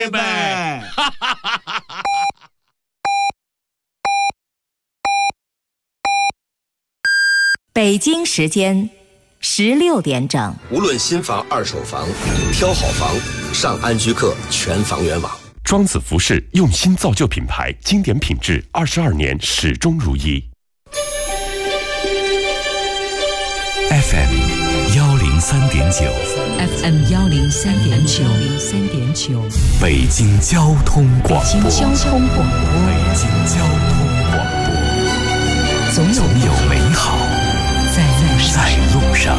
拜。 北京时间16点整。 无论新房、二手房，挑好房，上安居客全房源网。 庄子服饰用心造就品牌，经典品质，22年始终如一。 FM 103.9 FM 103.9 北京交通广播。 北京交通广播。总有美好在路上。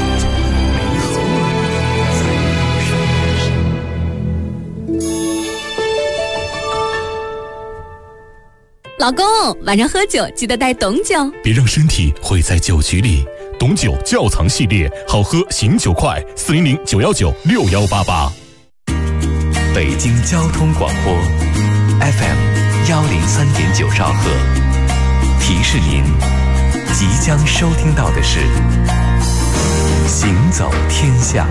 老公，晚上喝酒记得带董酒， 别让身体毁在酒局里。董酒窖藏系列，好喝醒酒快，400-919-6188。北京交通广播 FM 103.9兆赫，提示您即将收听到的是行走天下。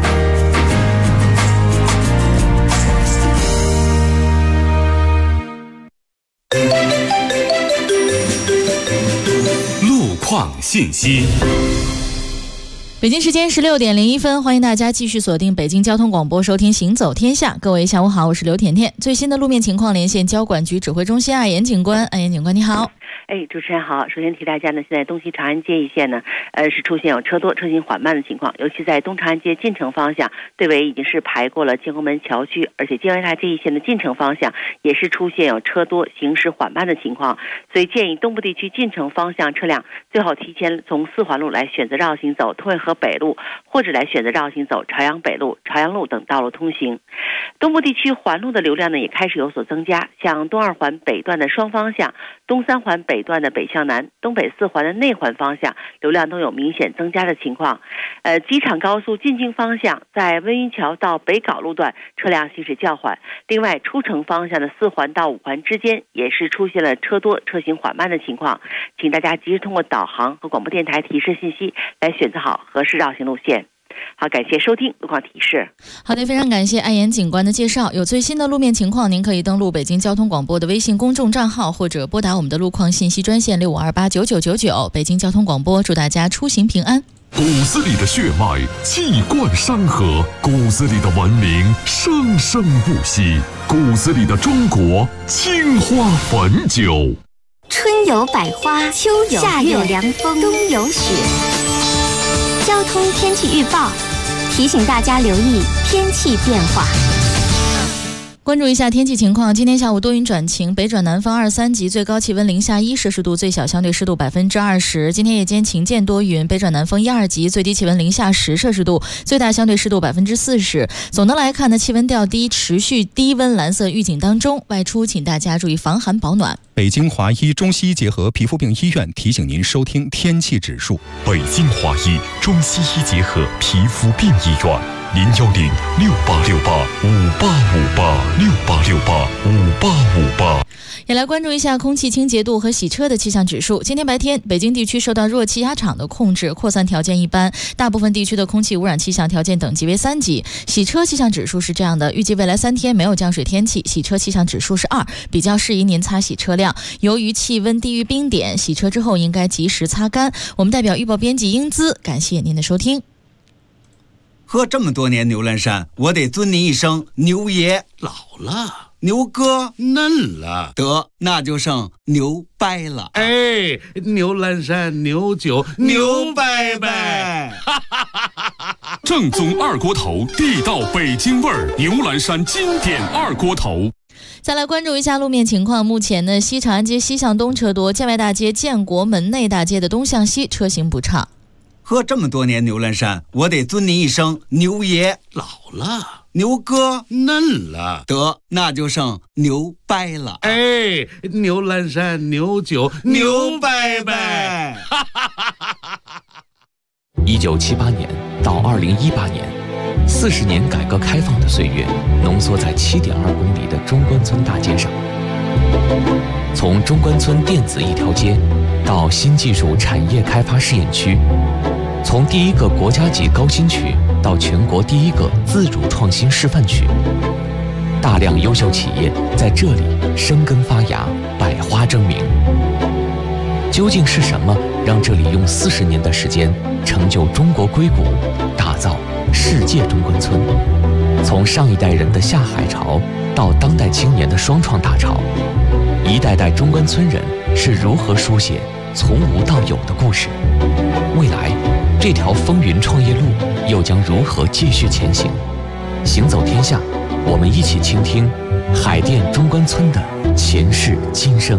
路况信息。 北京时间16点01分，欢迎大家继续锁定北京交通广播，收听行走天下。各位下午好，我是刘甜甜。最新的路面情况连线交管局指挥中心艾岩警官。艾岩警官你好。 主持人好。首先提大家呢，现在东西长安街一线呢，是出现有车多、车行缓慢的情况，尤其在东长安街进城方向，队尾已经是排过了建国门桥区，而且建外大街一线的进城方向也是出现有车多、行驶缓慢的情况，所以建议东部地区进城方向车辆最好提前从四环路来选择绕行走通惠河北路，或者来选择绕行走朝阳北路、朝阳路等道路通行。东部地区环路的流量呢也开始有所增加，像东二环北段的双方向、东三环北段的北向南、东北四环的内环方向流量都有明显增加的情况。机场高速进京方向在温榆桥到北碏路段车辆行驶较缓，另外出城方向的4环到5环之间也是出现了车多、车行缓慢的情况，请大家及时通过导航和广播电台提示信息来选择好合适绕行路线。好，感谢收听路况提示。 好的，非常感谢艾岩警官的介绍。有最新的路面情况，您可以登录北京交通广播的微信公众账号，或者拨打我们的路况信息专线65289999。北京交通广播祝大家出行平安。 骨子里的血脉气贯山河，骨子里的文明生生不息，骨子里的中国青花汾酒。 春有百花，秋有夏有凉风，冬有雪。交通天气预报提醒大家留意天气变化。 关注一下天气情况，今天下午多云转晴，北转南风2、3级，最高气温零下1摄氏度，最小相对湿度20%。今天夜间晴间多云，北转南风1、2级，最低气温零下10摄氏度，最大相对湿度40%。总的来看呢，气温调低，持续低温蓝色预警当中，外出请大家注意防寒保暖。 北京华医中西医结合皮肤病医院提醒您收听天气指数。 北京华医中西医结合皮肤病医院，010-6868-5858，6868-5858。 也来关注一下空气清洁度和洗车的气象指数。今天白天，北京地区受到弱气压场的控制，扩散条件一般，大部分地区的空气污染气象条件等级为3级。洗车气象指数是这样的，预计未来3天没有降水天气，洗车气象指数是2，比较适宜您擦洗车辆。由于气温低于冰点，洗车之后应该及时擦干。我们代表预报编辑英姿，感谢您的收听。 喝这么多年牛栏山，我得尊您一声牛爷。 老了， 牛哥嫩了， 得那就剩牛掰了。 哎，牛栏山牛酒牛掰掰。 正宗二锅头，地道北京味儿，牛栏山经典二锅头。 再来关注一下路面情况，目前呢，西长安街西向东车多，建外大街、建国门内大街的东向西车行不畅。 喝这么多年牛栏山，我得尊您一声牛爷。 老了， 牛哥嫩了， 得那就剩牛掰了。 哎，牛栏山牛酒牛掰掰。 1978年到2018年，40年改革开放的岁月浓缩在7.2公里的中关村大街上。从中关村电子一条街到新技术产业开发试验区，从第一个国家级高新区到全国第一个自主创新示范区， 大量优秀企业在这里生根发芽，百花争鸣。究竟是什么让这里用40年的时间成就中国硅谷，打造世界中关村？从上一代人的下海潮到当代青年的双创大潮，一代代中关村人是如何书写从无到有的故事？未来这条风云创业路又将如何继续前行？行走天下，我们一起倾听海淀中关村的前世今生。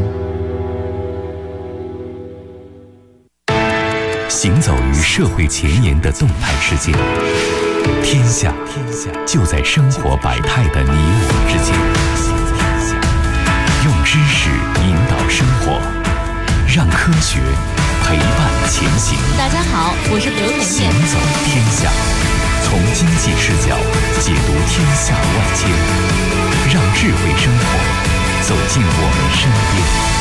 行走于社会前沿的动态世界，天下就在生活百态的你我之间。用知识引导生活，让科学陪伴前行。 大家好，我是刘甜甜。 行走天下，从经济视角解读天下万千，让智慧生活走进我们身边。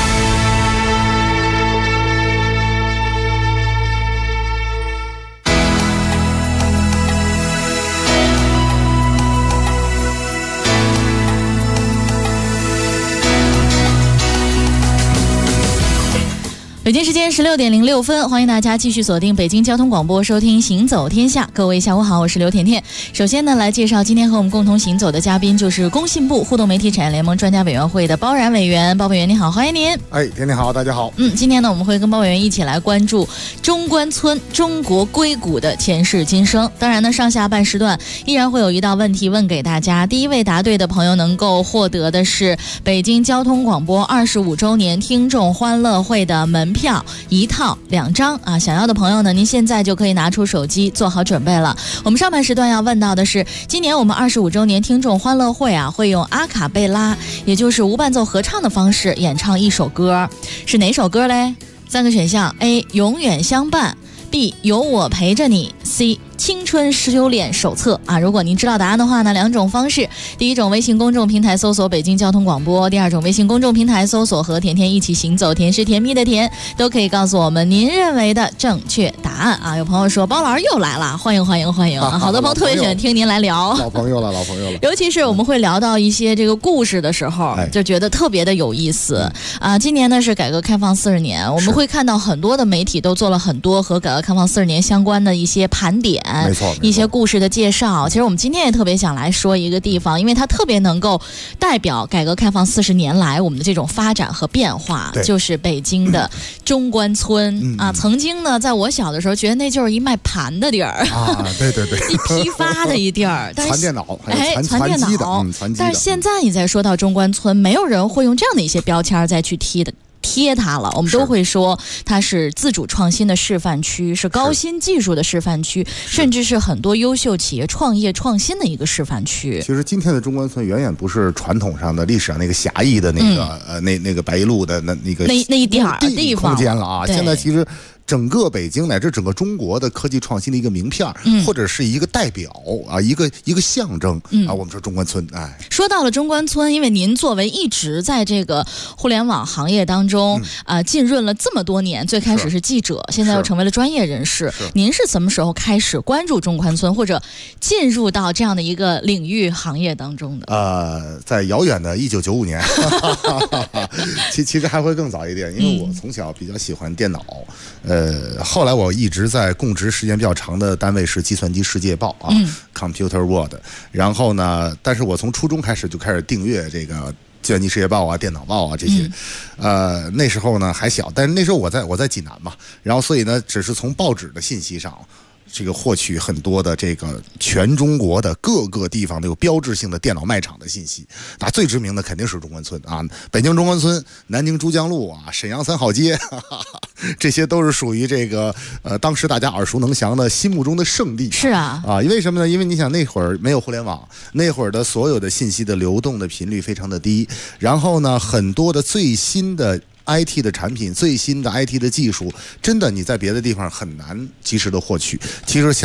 北京时间16点06分，欢迎大家继续锁定北京交通广播，收听行走天下。各位下午好，我是刘甜甜。首先呢，来介绍今天和我们共同行走的嘉宾，就是工信部互动媒体产业联盟专家委员会的包然委员。包委员你好，欢迎您。 甜甜好，大家好。 今天呢，我们会跟包委员一起来关注中关村中国硅谷的前世今生。当然呢，上下半时段依然会有一道问题问给大家，第一位答对的朋友能够获得的是北京交通广播25周年听众欢乐会的门票1套2张啊！想要的朋友呢，您现在就可以拿出手机做好准备了。我们上半时段要问到的是，今年我们25周年听众欢乐会啊，会用阿卡贝拉，也就是无伴奏合唱的方式演唱一首歌，是哪首歌嘞？3个选项 ：A. 永远相伴 ，B. 有我陪着你 ，C. 青春修炼手册啊！如果您知道答案的话呢，2种方式：第一种微信公众平台搜索北京交通广播；第二种微信公众平台搜索和甜甜一起行走，甜是甜蜜的甜，都可以告诉我们您认为的正确答案啊！有朋友说包老师又来了，欢迎欢迎欢迎！好多朋友特别喜欢听您来聊， 老朋友了。 尤其是我们会聊到一些这个故事的时候，就觉得特别的有意思啊！今年呢是改革开放40年，我们会看到很多的媒体都做了很多和改革开放40年相关的一些盘点。 没错， 一些故事的介绍。其实我们今天也特别想来说一个地方，因为它特别能够代表改革开放40年来我们的这种发展和变化，就是北京的中关村啊。曾经呢，在我小的时候，觉得那就是一卖盘的地儿啊，对， 一批发的一地儿， 传电脑， 传电脑。但是现在你再说到中关村，没有人会用这样的一些标签再去贴它了，我们都会说它是自主创新的示范区，是高新技术的示范区，甚至是很多优秀企业创业创新的一个示范区。 其实今天的中关村远远不是传统上的历史上那个狭义的那个那个白玉路的那一点儿地方空间了啊！现在其实整个北京乃至整个中国的科技创新的一个名片，或者是一个代表啊，一个象征啊。我们说中关村， 说到了中关村，因为您作为一直在这个互联网行业当中浸润了这么多年，最开始是记者，现在又成为了专业人士，您是什么时候开始关注中关村，或者进入到这样的一个领域行业当中的？ 在遥远的1995年，其实还会更早一点，因为我从小比较喜欢电脑。后来我一直在供职时间比较长的单位是计算机世界报啊，Computer World。然后呢，但是我从初中开始就开始订阅这个计算机世界报啊、电脑报啊这些。那时候呢还小，但是那时候我在济南嘛，然后所以呢只是从报纸的信息上。这个获取很多的这个全中国的各个地方的有标志性的电脑卖场的信息，最知名的肯定是中关村啊，北京中关村、南京珠江路啊、沈阳3号街，这些都是属于这个当时大家耳熟能详的心目中的圣地。 是啊， 因为什么呢？因为你想那会儿没有互联网，那会儿的所有的信息的流动的频率非常的低，然后呢，很多的最新的IT 的产品，最新的 IT 的技术，真的你在别的地方很难及时的获取。其实像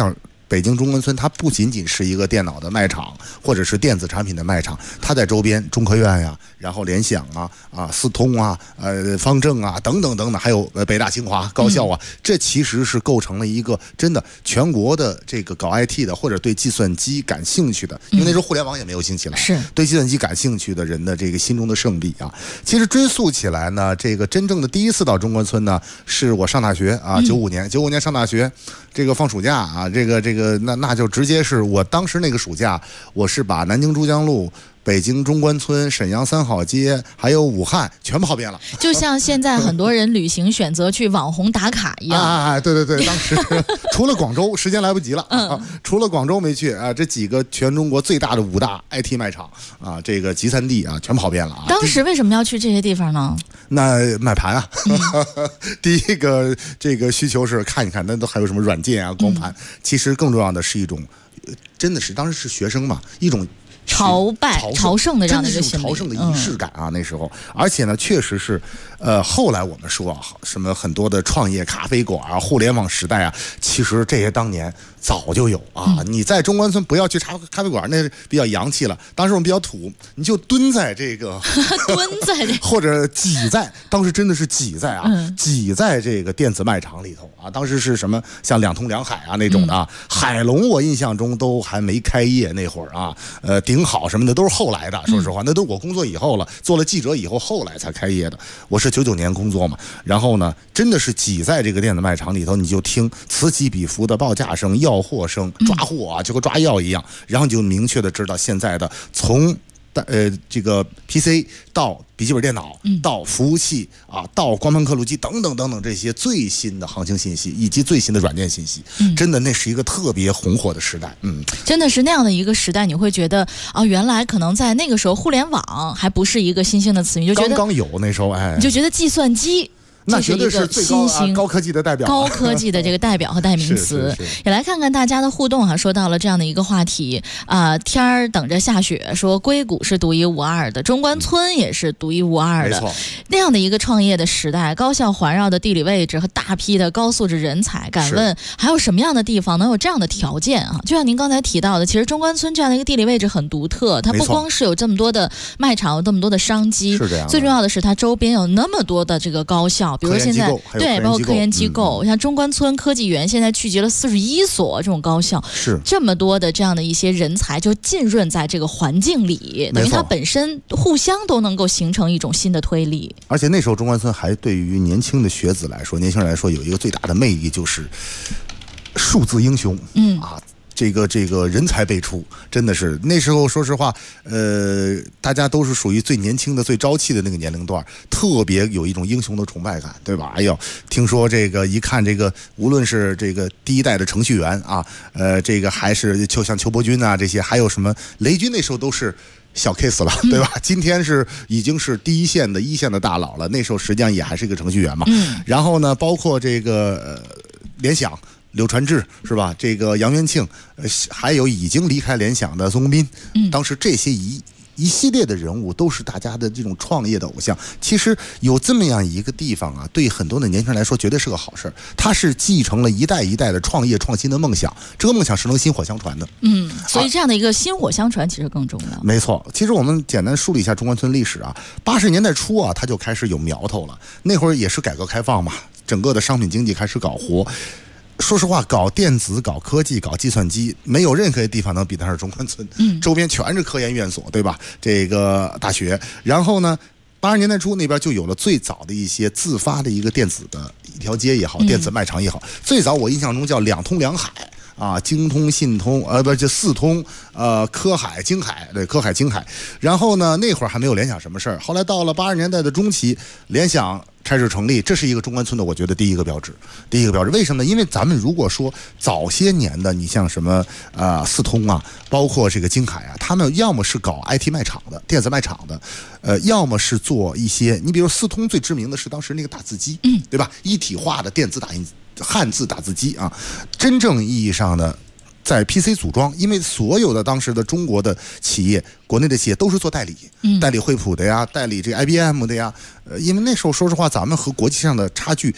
北京中关村它不仅仅是一个电脑的卖场或者是电子产品的卖场，它在周边中科院呀，然后联想四通啊，方正啊等等等等，还有北大清华高校啊，这其实是构成了一个真的全国的这个搞 IT 的或者对计算机感兴趣的，因为那时候互联网也没有兴起来， 是对计算机感兴趣的人的这个心中的圣地啊。其实追溯起来呢，这个真正的第一次到中关村呢，是我上大学啊，95年上大学，这个放暑假啊，这个那就直接是我当时那个暑假，我是把南京珠江路、北京中关村、沈阳3号街还有武汉全跑遍了， 就像现在很多人旅行选择去网红打卡一样。 对，当时除了广州，时间来不及了，除了广州没去啊，这几个全中国最大的5大 IT 卖场啊，这个集散地啊，全跑遍了啊。 当时为什么要去这些地方呢？ 那买盘啊，第一个这个需求是看一看，那都还有什么软件啊、光盘。其实更重要的是一种，真的是当时是学生嘛，一种朝圣的这样的一个心理，朝圣的仪式感啊，那时候，而且呢，确实是，后来我们说啊，什么很多的创业咖啡馆啊、互联网时代啊，其实这些当年早就有啊。你在中关村不要去咖啡馆，那是比较洋气了。当时我们比较土，你就蹲在这个或者挤在，当时真的是挤在挤在这个电子卖场里头啊。当时是什么像两通两海啊那种的啊，海龙我印象中都还没开业那会儿啊，顶好什么的都是后来的，说实话，那都我工作以后了，做了记者以后，后来才开业的。我是99年工作嘛，然后呢，真的是挤在这个电子卖场里头，你就听此起彼伏的报价声、要货声、抓货啊，就和抓药一样，然后你就明确的知道现在的从这个 PC 到笔记本电脑，到服务器啊，到光盘刻录机等等等等这些最新的行情信息以及最新的软件信息，真的那是一个特别红火的时代。 真的是那样的一个时代，你会觉得啊，原来可能在那个时候互联网还不是一个新兴的词，你就觉得刚有那时候， 你就觉得计算机。 那绝对是最高科技的代表， 高科技的这个代表和代名词。也来看看大家的互动哈，说到了这样的一个话题啊，天儿等着下雪，说硅谷是独一无二的，中关村也是独一无二的，那样的一个创业的时代，高校环绕的地理位置和大批的高素质人才，敢问还有什么样的地方能有这样的条件啊？就像您刚才提到的，其实中关村这样的一个地理位置很独特，它不光是有这么多的卖场，有这么多的商机， 是这样， 最重要的是它周边有那么多的这个高校。比如现在对，包括科研机构，像中关村科技园现在聚集了41所这种高校， 是这么多的这样的一些人才就浸润在这个环境里，等于它本身互相都能够形成一种新的推力。 而且那时候中关村还对于年轻的学子来说，年轻人来说有一个最大的魅力，就是数字英雄，这个人才辈出，真的是那时候说实话，大家都是属于最年轻的、最朝气的那个年龄段，特别有一种英雄的崇拜感，对吧？哎呦，听说这个一看这个，无论是这个第一代的程序员啊，这个还是像邱伯钧啊这些，还有什么雷军，那时候都是小 case 了，对吧？今天已经是一线的大佬了，那时候实际上也还是一个程序员嘛。然后呢，包括这个联想。柳传志是吧？这个杨元庆，还有已经离开联想的宋鸿斌，当时这些一系列的人物都是大家的这种创业的偶像。其实有这么样一个地方啊，对很多的年轻人来说绝对是个好事。它是继承了一代一代的创业创新的梦想，这个梦想是能薪火相传的。 所以这样的一个薪火相传其实更重要。 没错，其实我们简单梳理一下中关村历史啊，80年代初啊，它就开始有苗头了。那会儿也是改革开放嘛，整个的商品经济开始搞活。说实话，搞电子、搞科技、搞计算机，没有任何地方能比得上中关村。周边全是科研院所，对吧？这个大学，然后呢，80年代初那边就有了最早的一些自发的一个电子的一条街也好，电子卖场也好。最早我印象中叫两通两海啊，京通、信通，就四通，科海、京海，对，科海、京海。然后呢，那会儿还没有联想什么事儿。后来到了80年代的中期，联想开始成立，这是一个中关村的，我觉得第一个标志。为什么呢？因为咱们如果说早些年的，你像什么四通啊，包括这个京海啊，他们要么是搞 IT 卖场的、电子卖场的，要么是做一些，你比如四通最知名的是当时那个打字机，对吧？一体化的电子打印汉字打字机啊，真正意义上的。在 PC 组装，因为所有的当时的中国的企业，国内的企业都是做代理，代理惠普的呀，代理这个 IBM 的呀，因为那时候说实话，咱们和国际上的差距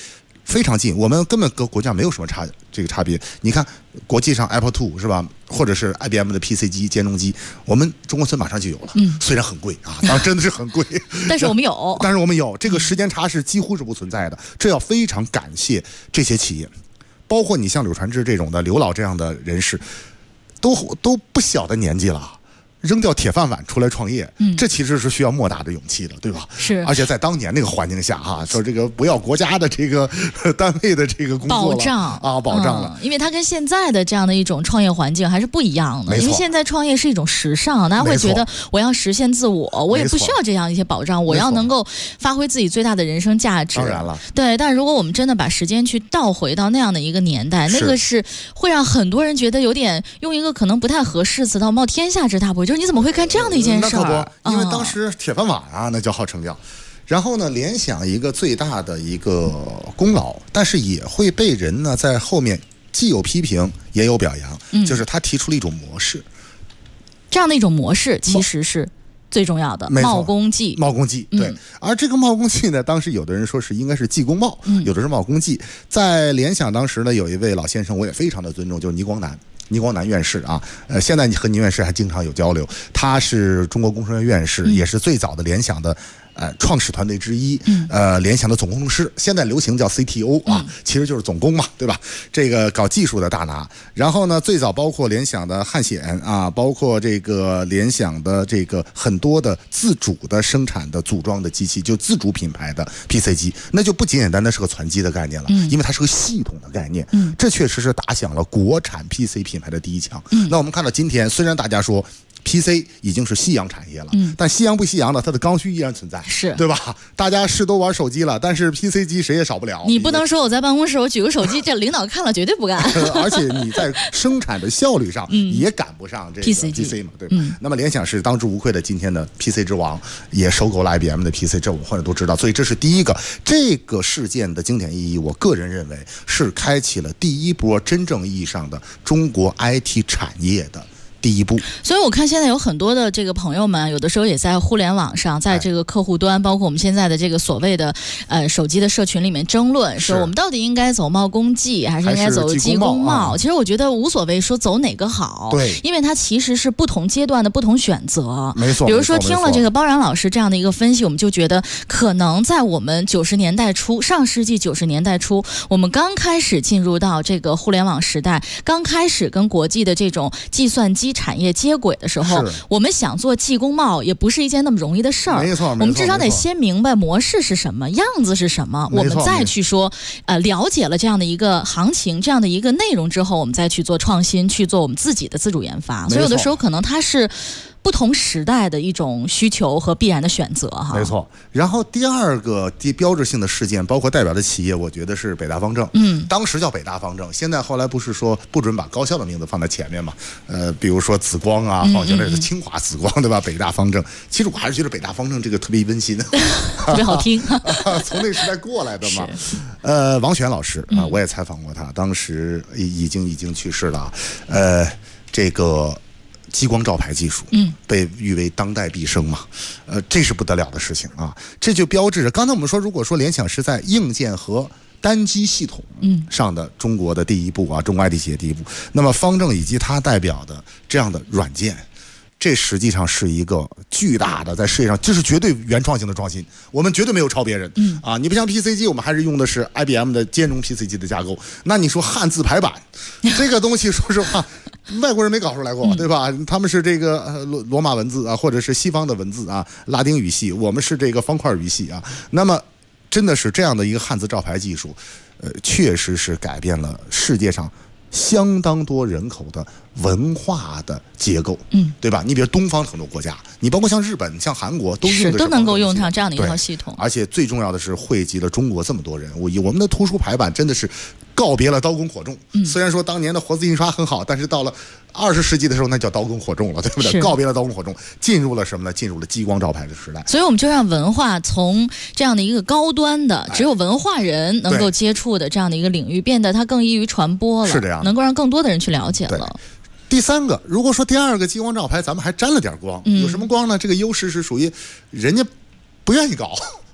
非常近，我们根本跟国家没有什么差别。你看国际上 Apple II 是吧，或者是 IBM 的 PC 机、兼容机，我们中国村马上就有了，虽然很贵啊，当然真的是很贵， 但是我们有， 但是我们有这个时间差是几乎是不存在的，这要非常感谢这些企业，包括你像柳传志这种的刘老这样的人士，都不小的年纪了。扔掉铁饭碗出来创业，这其实是需要莫大的勇气的，对吧？ 是， 而且在当年那个环境下哈，说这个不要国家的这个单位的这个工作保障啊，保障了， 因为它跟现在的这样的一种创业环境还是不一样的。因为现在创业是一种时尚，大家会觉得我要实现自我，我也不需要这样一些保障，我要能够发挥自己最大的人生价值。 当然了， 对。但如果我们真的把时间去倒回到那样的一个年代，那个是会让很多人觉得有点用一个可能不太合适词，冒天下之大不韪，就是你怎么会干这样的一件事儿？ 那可不，因为当时铁饭碗啊，那叫好成交。然后呢，联想一个最大的一个功劳，但是也会被人呢在后面既有批评也有表扬，就是他提出了一种模式， 这样的一种模式其实是最重要的，茂工技， 对。而这个茂工技呢，当时有的人说是应该是技工贸，有的是茂工技。在联想当时呢，有一位老先生，我也非常的尊重，就是倪光南院士啊，现在和倪院士还经常有交流。他是中国工程院院士，也是最早的联想的创始团队之一，联想的总工程师，现在流行叫 CTO 啊，其实就是总工嘛，对吧？这个搞技术的大拿。然后呢，最早包括联想的汉显啊，包括这个联想的这个很多的自主的生产的组装的机器，就自主品牌的 PC 机，那就不简简单单是个传机的概念了，因为它是个系统的概念，这确实是打响了国产 PC 品牌的第一枪。那我们看到今天，虽然大家说PC 已经是夕阳产业了，但夕阳不夕阳的，它的刚需依然存在， 是对吧？大家是都玩手机了，但是 PC 机谁也少不了。 你不能说我在办公室我举个手机，这领导看了绝对不干。 而且你在生产的效率上也赶不上这个 PC 嘛，对吧？那么联想是当之无愧的今天的 PC 之王，也收购了 IBM 的 PC， 这我们或者都知道。所以这是第一个，这个事件的经典意义，我个人认为是开启了第一波真正意义上的中国 IT 产业的第一步。 所以我看现在有很多的这个朋友们，有的时候也在互联网上，在这个客户端，包括我们现在的这个所谓的手机的社群里面争论，说我们到底应该走茂工技还是应该走技工贸？其实我觉得无所谓，说走哪个好， 对， 因为它其实是不同阶段的不同选择。 没错。 比如说听了这个包然老师这样的一个分析，我们就觉得可能在我们90年代初，上世纪90年代初，我们刚开始进入到这个互联网时代，刚开始跟国际的这种计算机产业接轨的时候，我们想做技工贸也不是一件那么容易的事儿。 没错， 我们至少得先明白模式是什么，样子是什么，我们再去说，了解了这样的一个行情，这样的一个内容之后，我们再去做创新，去做我们自己的自主研发。所以有的时候可能它是不同时代的一种需求和必然的选择哈。 没错。然后第二个标志性的事件，包括代表的企业，我觉得是北大方正。当时叫北大方正，现在后来不是说不准把高校的名字放在前面嘛？比如说紫光啊，放进来是清华紫光，对吧？北大方正，其实我还是觉得北大方正这个特别温馨， 特别好听， 从那个时代过来的嘛。王璇老师啊，我也采访过他，当时已经去世了。这个激光照排技术，被誉为当代毕生嘛，这是不得了的事情啊！这就标志着，刚才我们说，如果说联想是在硬件和单机系统上的中国的第一步啊，中国 IT 企业第一步，那么方正以及它代表的这样的软件，这实际上是一个巨大的，在世界上这是绝对原创性的创新，我们绝对没有超别人。你不像 PC 机，我们还是用的是 IBM 的兼容 PC 机的架构。那你说汉字排版这个东西，说实话，外国人没搞出来过，对吧？他们是这个罗马文字啊，或者是西方的文字啊，拉丁语系，我们是这个方块语系啊。那么真的是这样的一个汉字照排技术，确实是改变了世界上相当多人口的文化的结构，对吧？你比如东方很多国家，你包括像日本、像韩国，都用的都能够用上这样的一套系统。 而且最重要的是汇集了中国这么多人。我们的图书排版真的是告别了刀工火重。虽然说当年的活字印刷很好，但是到了20世纪的时候，那叫刀工火重了，对不对？告别了刀工火重，进入了什么呢？进入了激光照排的时代。 所以我们就让文化从这样的一个高端的，只有文化人能够接触的这样的一个领域，变得它更易于传播了， 是这样， 能够让更多的人去了解了。 第三个，如果说第二个激光照排，咱们还沾了点光，有什么光呢？这个优势是属于人家不愿意搞，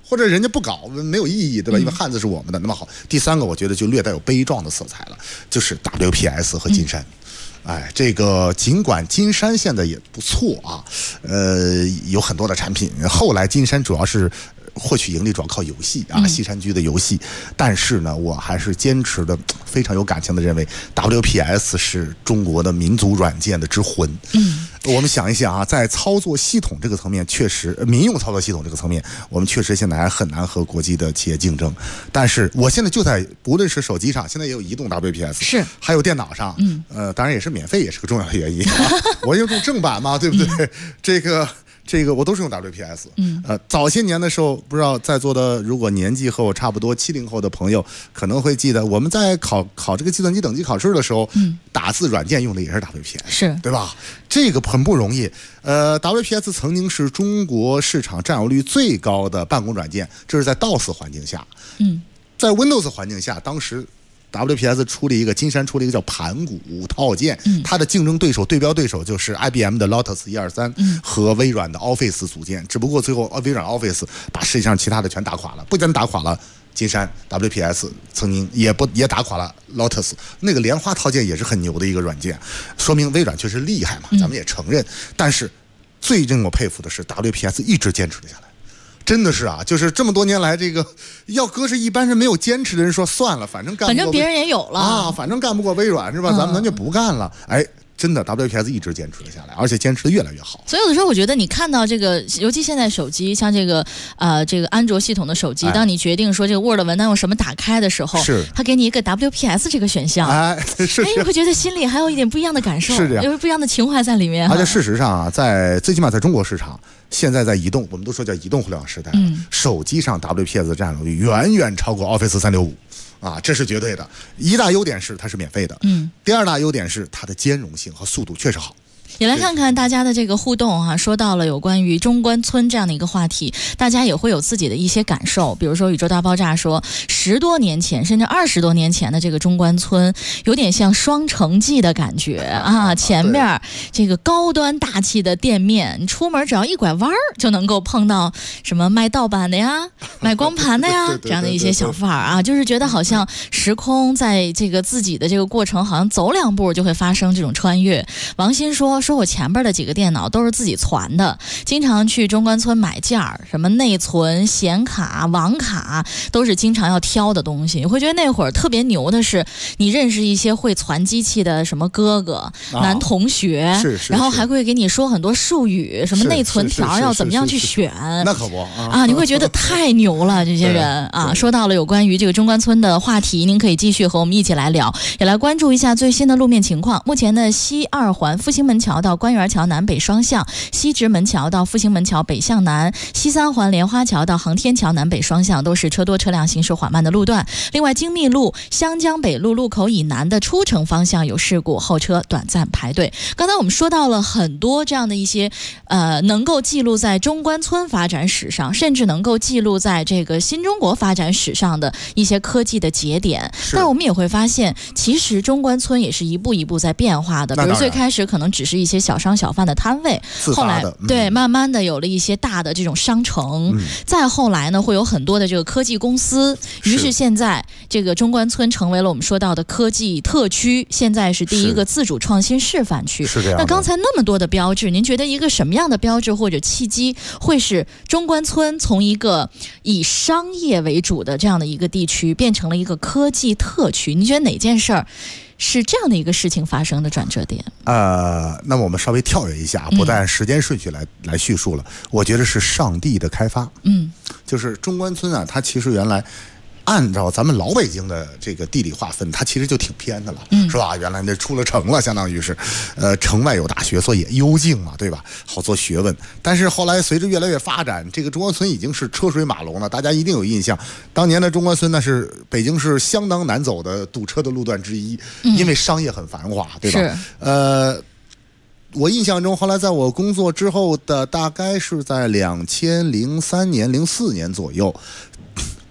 或者人家不搞没有意义，对吧？因为汉字是我们的。那么好，第3个我觉得就略带有悲壮的色彩了，就是 WPS 和金山。哎，这个尽管金山现在也不错啊，有很多的产品，后来金山主要是获取盈利主要靠游戏啊，西山居的游戏。但是呢，我还是坚持的非常有感情的认为 WPS 是中国的民族软件的之魂。我们想一想啊，在操作系统这个层面，确实民用操作系统这个层面，我们确实现在还很难和国际的企业竞争。但是我现在就在无论是手机上，现在也有移动 WPS， 是还有电脑上，当然也是免费，也是个重要的原因啊。我用正版嘛，对不对？这个我都是用 WPS。早些年的时候，不知道在座的如果年纪和我差不多70后的朋友，可能会记得我们在考这个计算机等级考试的时候，打字软件用的也是 WPS， 是对吧？这个很不容易。WPS 曾经是中国市场占有率最高的办公软件，这是在 DOS 环境下。在 Windows 环境下，当时WPS 出了一个金山出了一个叫盘古套件，它的竞争对手对标对手就是 IBM 的 Lotus 123和微软的 Office 组件，只不过最后微软 Office 把世界上其他的全打垮了，不仅打垮了金山 WPS， 曾经也打垮了 Lotus， 那个莲花套件也是很牛的一个软件，说明微软确实厉害嘛，咱们也承认。但是最令我佩服的是 WPS 一直坚持了下来。真的是啊，就是这么多年来，这个要搁是一般人没有坚持的人说算了，反正别人也有了啊，反正干不过微软是吧？咱们就不干了。哎，真的 WPS 一直坚持了下来，而且坚持的越来越好。 所以有的时候我觉得你看到这个，尤其现在手机像这个安卓系统的手机，当你决定说这个 Word 文档用什么打开的时候，它给你一个 WPS 这个选项，你会觉得心里还有一点不一样的感受， 是这样， 有不一样的情怀在里面。 而且事实上啊，最起码在中国市场。现在在移动，我们都说叫移动互联网时代，手机上 WPS 的占有率远远超过 Office 365，啊，这是绝对的。一大优点是它是免费的，第二大优点是它的兼容性和速度确实好。 也来看看大家的这个互动啊，说到了有关于中关村这样的一个话题，大家也会有自己的一些感受。比如说宇宙大爆炸说，10多年前甚至20多年前的这个中关村，有点像双城记的感觉啊。前面这个高端大气的店面，你出门只要一拐弯就能够碰到什么卖盗版的呀、卖光盘的呀这样的一些小贩啊，就是觉得好像时空在这个自己的这个过程，好像走2步就会发生这种穿越。王鑫说我前边的几个电脑都是自己攒的，经常去中关村买件儿，什么内存、显卡、网卡都是经常要挑的东西。你会觉得那会儿特别牛的是，你认识一些会攒机器的什么哥哥、男同学，然后还会给你说很多术语，什么内存条要怎么样去选， 那可不啊，你会觉得太牛了这些人啊。说到了有关于这个中关村的话题，您可以继续和我们一起来聊，也来关注一下最新的路面情况。目前的西2环复兴门桥到官园桥南北双向，西直门桥到复兴门桥北向南，西3环莲花桥到航天桥南北双向都是车多车辆行驶缓慢的路段。另外精密路湘江北路路口以南的出城方向有事故，后车短暂排队。刚才我们说到了很多这样的一些能够记录在中关村发展史上，甚至能够记录在这个新中国发展史上的一些科技的节点，但我们也会发现其实中关村也是一步一步在变化的。比如最开始可能只是一些小商小贩的摊位，后来对慢慢的有了一些大的这种商城，再后来呢会有很多的这个科技公司，于是现在这个中关村成为了我们说到的科技特区，现在是第一个自主创新示范区。 是这样。 那刚才那么多的标志，您觉得一个什么样的标志或者契机会使中关村从一个以商业为主的这样的一个地区变成了一个科技特区？你觉得哪件事儿是这样的一个事情发生的转折点？ 那么我们稍微跳跃一下，不但时间顺序来叙述了，我觉得是上地的开发。就是中关村啊，它其实原来按照咱们老北京的这个地理划分，它其实就挺偏的了，是吧？原来那出了城了，相当于是，城外有大学，所以幽静嘛，对吧？好做学问。但是后来随着越来越发展，这个中关村已经是车水马龙了。大家一定有印象，当年的中关村那是北京市相当难走的堵车的路段之一，因为商业很繁华，对吧？我印象中，后来在我工作之后的大概是在2003年、04年左右。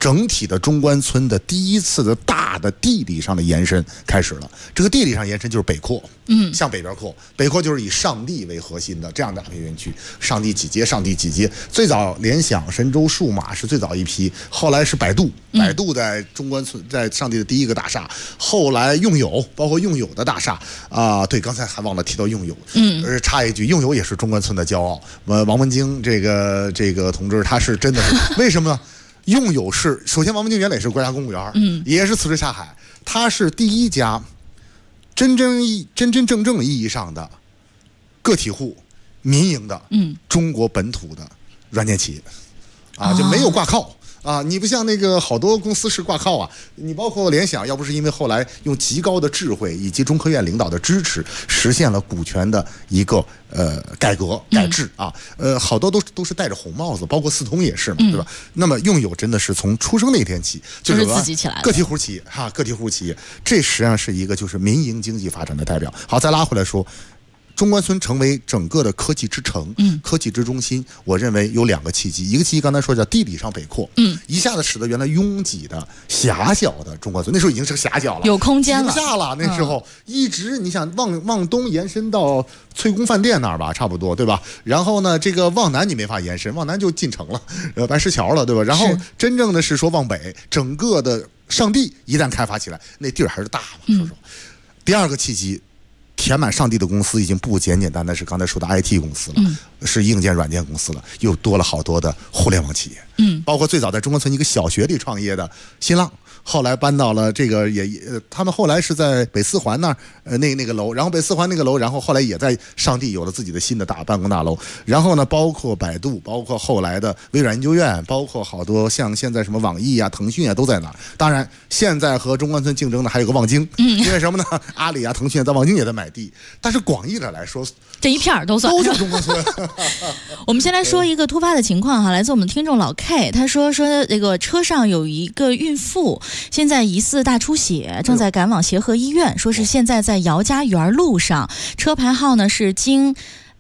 整体的中关村的第一次的大的地理上的延伸开始了。这个地理上延伸就是北扩，向北边扩，北扩就是以上地为核心的这样的园区，上地几街，上地几街。最早联想、神州数码是最早一批，后来是百度，百度在中关村在上地的第一个大厦，后来用友，包括用友的大厦对，刚才还忘了提到用友，插一句，用友也是中关村的骄傲。王文京这个同志，他是真的是为什么呢？用友是首先，王文京原来是国家公务员，也是辞职下海，他是第一家真正意义上的个体户、民营的中国本土的软件企业就没有挂靠。你不像那个好多公司是挂靠啊，你包括联想，要不是因为后来用极高的智慧以及中科院领导的支持，实现了股权的一个改革改制好多都是戴着红帽子，包括四通也是嘛，对吧？那么用友真的是从出生那天起就是自己起来的个体户企业个体户企业，这实际上是一个就是民营经济发展的代表。好，再拉回来说。中关村成为整个的科技之城，科技之中心，我认为有2个契机。一个契机刚才说叫地理上北扩，一下子使得原来拥挤的狭小的中关村，那时候已经是狭小了， 有空间了， 挤不下了。那时候一直你想往东延伸到翠宫饭店那儿吧，差不多对吧？然后呢，这个往南你没法延伸，往南就进城了，白石桥了，对吧？然后真正的是说往北，整个的上地一旦开发起来，那地儿还是大嘛，说。第2个契机。填满上地的公司已经不简单的是刚才说的 IT 公司了，是硬件软件公司了，又多了好多的互联网企业，包括最早在中关村一个小学里创业的新浪，后来搬到了这个他们后来是在北四环那儿那个楼，然后北四环那个楼，然后后来也在上地有了自己的新的大办公大楼，然后呢，包括百度，包括后来的微软研究院，包括好多像现在什么网易啊、腾讯啊都在那儿。当然，现在和中关村竞争的还有个望京，因为什么呢？阿里啊、腾讯在望京也在买地，但是广义的来说， 这一片都算都是中关村。 我们先来说一个突发的情况来自我们听众老 K， 他说这个车上有一个孕妇，现在疑似大出血，正在赶往协和医院，说是现在在姚家园路上，车牌号呢是京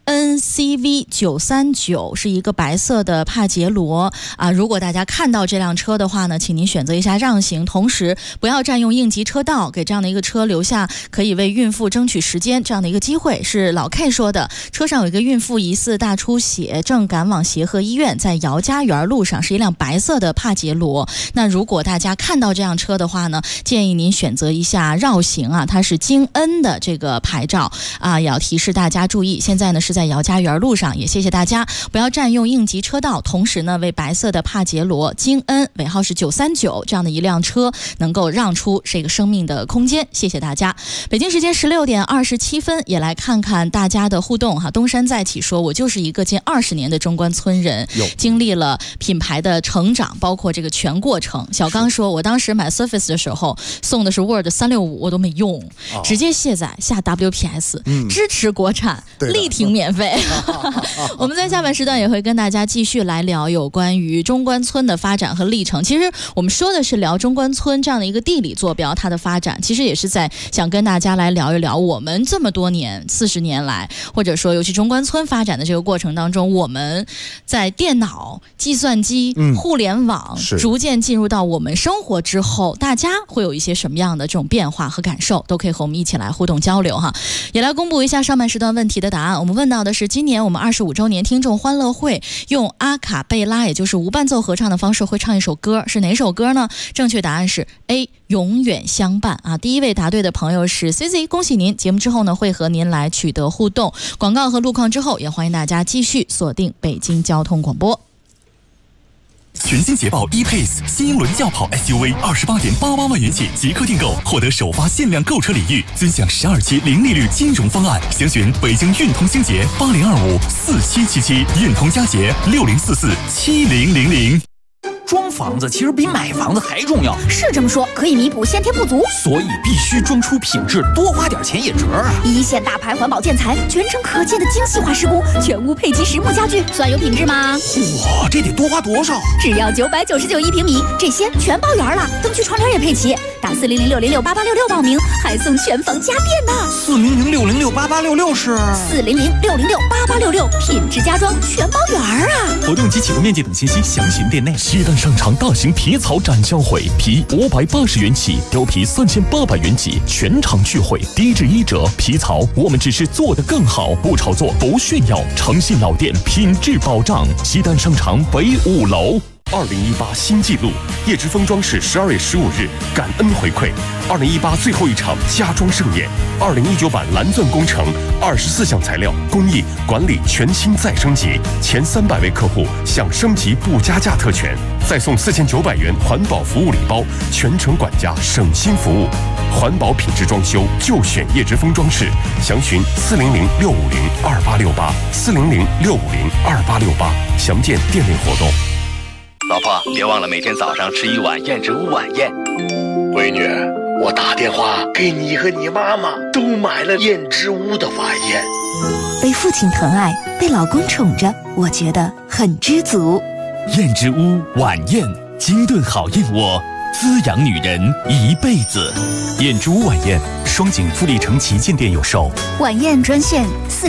NCV 939，是一个白色的帕杰罗如果大家看到这辆车的话呢，请您选择一下让行，同时不要占用应急车道，给这样的一个车留下可以为孕妇争取时间这样的一个机会。是老 K 说的，车上有一个孕妇疑似大出血，正赶往协和医院，在姚家园路上，是一辆白色的帕杰罗。那如果大家看到这辆车的话呢，建议您选择一下绕行它是京恩的这个牌照也要提示大家注意，现在呢是在姚家园路上，也谢谢大家不要占用应急车道，同时呢为白色的帕杰罗京恩尾号是939这样的一辆车能够让出这个生命的空间，谢谢大家。北京时间16点27分，也来看看大家的互动东山再起说，我就是一个近20年的中关村人，经历了品牌的成长，包括这个全过程。小刚说，我当时买 Surface 的时候送的是 Word 365，我都没用，直接卸载下 WPS，支持国产，力挺免费。我们在下半时段也会跟大家继续来聊有关于中关村的发展和历程。其实我们说的是聊中关村这样的一个地理坐标，它的发展其实也是在想跟大家来聊一聊我们这么多年40年来，或者说尤其中关村发展的这个过程当中，我们在电脑、计算机、互联网逐渐进入到我们生活之后，大家会有一些什么样的这种变化和感受，都可以和我们一起来互动交流也来公布一下上半时段问题的答案。我们问到的是，今年我们25周年听众欢乐会用阿卡贝拉，也就是无伴奏合唱的方式会唱一首歌，是哪首歌呢？正确答案是 A， 永远相伴第一位答对的朋友是 CC， 恭喜您！节目之后呢会和您来取得互动，广告和路况之后，也欢迎大家继续锁定北京交通广播。 全新捷豹 E-Pace 新英伦轿跑 SUV28.88万元起即刻订购，获得首发限量购车礼遇，尊享12期零利率金融方案。详询北京运通星捷80254777，运通佳捷60447000。 装房子其实比买房子还重要， 是这么说，可以弥补先天不足， 所以必须装出品质，多花点钱也值啊！ 一线大牌环保建材，全程可见的精细化施工，全屋配齐实木家具，算有品质吗？ 哇，这得多花多少？ 只要9991平米，这些全包圆了，灯具窗帘也配齐，打400-606-8866报名，还送全房家电呢。 400-606-8866是 400-606-8866，品质家装全包圆啊！ 活动及启动面积等信息详询店内。 西单商场场大型皮草展销会，皮580元起，貂皮3800元起，全场聚会，低至1折。皮草我们只是做得更好，不炒作，不炫耀，诚信老店，品质保障。西单商场北5楼。 2018新纪录，叶之峰装饰12月15日感恩回馈，2018最后一场家装盛宴，2019版蓝钻工程，24项材料工艺管理全新再升级，前300位客户享升级不加价特权，再送4900元环保服务礼包，全程管家省心服务，环保品质装修就选叶之峰装饰，详询400-650-2868，400-650-2868，详见店内活动。 老婆，别忘了每天早上吃一碗燕之屋晚宴。 闺女，我打电话给你和你妈妈都买了燕之屋的晚宴。 被父亲疼爱，被老公宠着，我觉得很知足。 燕之屋晚宴，精炖好燕窝，滋养女人一辈子。燕之屋晚宴，双井富力城旗舰店有售。 晚宴专线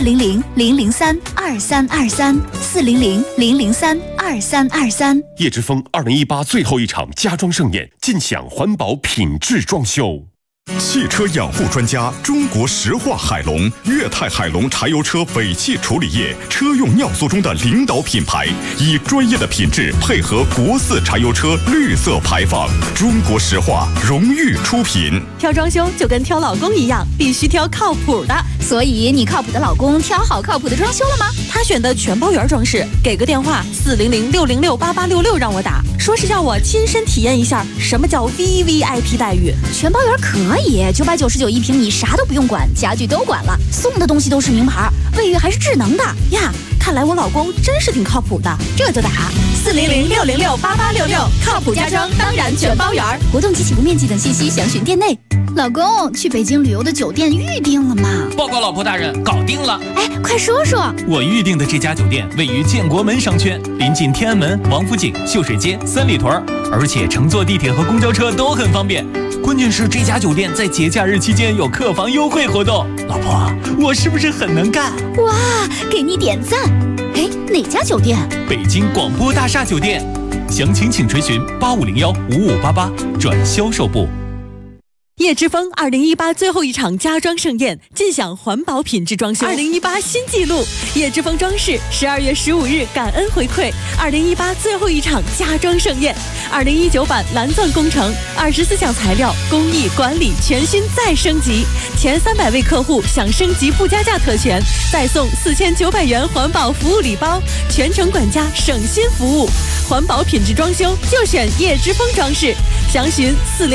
400-003-2323，400-003-2323。 叶之峰2018最后一场家装盛宴，尽享环保品质装修。 汽车养护专家中国石化海龙，粤泰海龙柴油车尾气处理液车用尿素中的领导品牌，以专业的品质配合国4柴油车绿色排放。中国石化荣誉出品。 挑装修就跟挑老公一样，必须挑靠谱的。 所以你靠谱的老公挑好靠谱的装修了吗？ 他选的全包圆装饰，给个电话400-606-8866让我打，说是要我亲身体验一下什么叫 VVIP 待遇。 全包圆可以，999一平米，啥都不用管，家具都管了，送的东西都是名牌，卫浴还是智能的呀。看来我老公真是挺靠谱的， 这就打 400-606-8866，靠谱家装当然全包圆。 活动及起步面积等信息详询店内。老公，去北京旅游的酒店预定了吗？ 报告老婆大人，搞定了。 哎，快说说。 我预定的这家酒店位于建国门商圈，临近天安门、王府井、秀水街、三里屯，而且乘坐地铁和公交车都很方便。关键是这家酒店在节假日期间有客房优惠活动。老婆，我是不是很能干？ 哇，给你点赞。哎，哪家酒店？ 北京广播大厦酒店。详情请垂询8501-5588转销售部。 叶之峰2018最后一场家装盛宴，尽享环保品质装修。2018新纪录，叶之峰装饰12月15日感恩回馈2018最后一场家装盛宴，2019版蓝钻工程，24项材料工艺管理全新再升级，前300位客户享升级不加价特权，再送4900元环保服务礼包，全程管家省心服务，环保品质装修就选叶之峰装饰，详询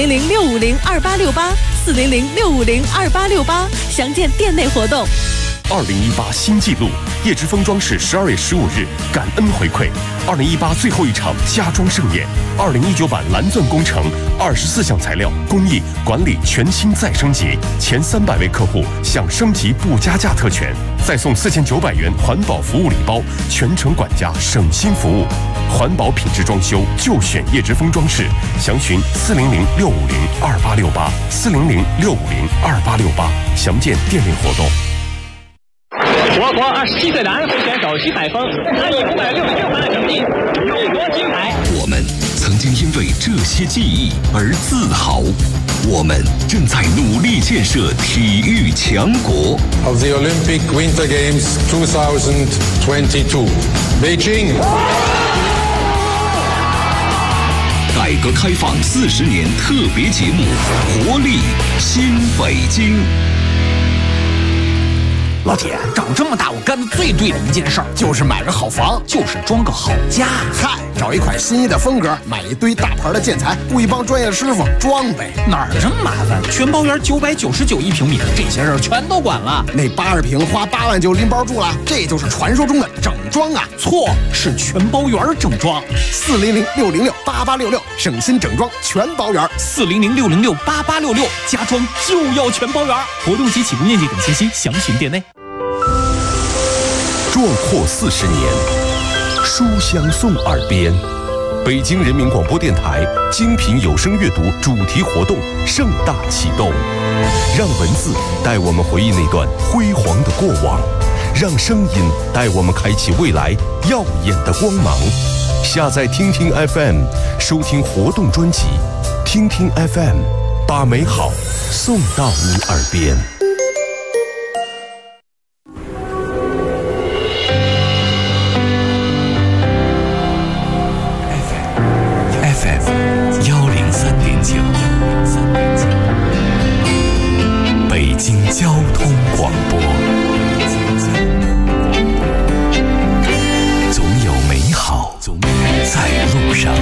400-650-2868，400-650-2868，详见店内活动。 2018新纪录，叶之峰装饰12月15日感恩回馈，2018最后一场家装盛宴，2019版蓝钻工程，24项材料工艺管理全新再升级，前300位客户享升级不加价特权，再送4900元环保服务礼包，全程管家省心服务，环保品质装修就选叶之峰装饰，详询400-650-2868，400-650-2868，详见店内活动。 我国27岁男会选手徐海峰，他以566分的成绩勇夺金牌。 我们曾经因为这些记忆而自豪，我们正在努力建设体育强国。 Of the Olympic Winter Games 2022, Beijing。 改革开放40年特别节目，活力新北京。 老铁，长这么大我干的最对的一件事儿就是买个好房，就是装个好家。 嗨，找一款心仪的风格，买一堆大牌的建材，雇一帮专业师傅装呗。 哪儿这么麻烦？全包圆999一平米，这些事儿全都管了。 那80平花8万就拎包住了，这就是传说中的整装啊！ 错，是全包圆整装。 400-606-8866，省心整装全包圆。 400-606-8866，家装就要全包圆。活动及起步面积等信息详询店内。 壮阔40年，书香送耳边。北京人民广播电台精品有声阅读主题活动盛大启动，让文字带我们回忆那段辉煌的过往，让声音带我们开启未来耀眼的光芒。 下载听听 FM， 收听活动专辑。听听 FM， 把美好送到你耳边。 北京交通广播，总有美好在路上。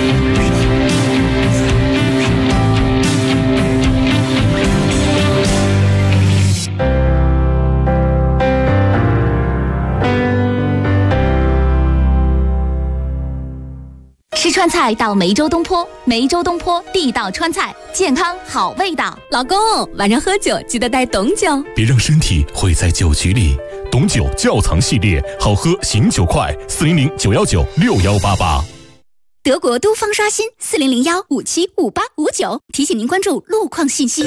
吃川菜到梅州东坡，梅州东坡地道川菜，健康好味道。 老公，晚上喝酒记得带董酒， 别让身体毁在酒局里。董酒窖藏系列，好喝醒酒快，400-919-6188。 德国都方刷新，400-1575859。提醒您关注路况信息。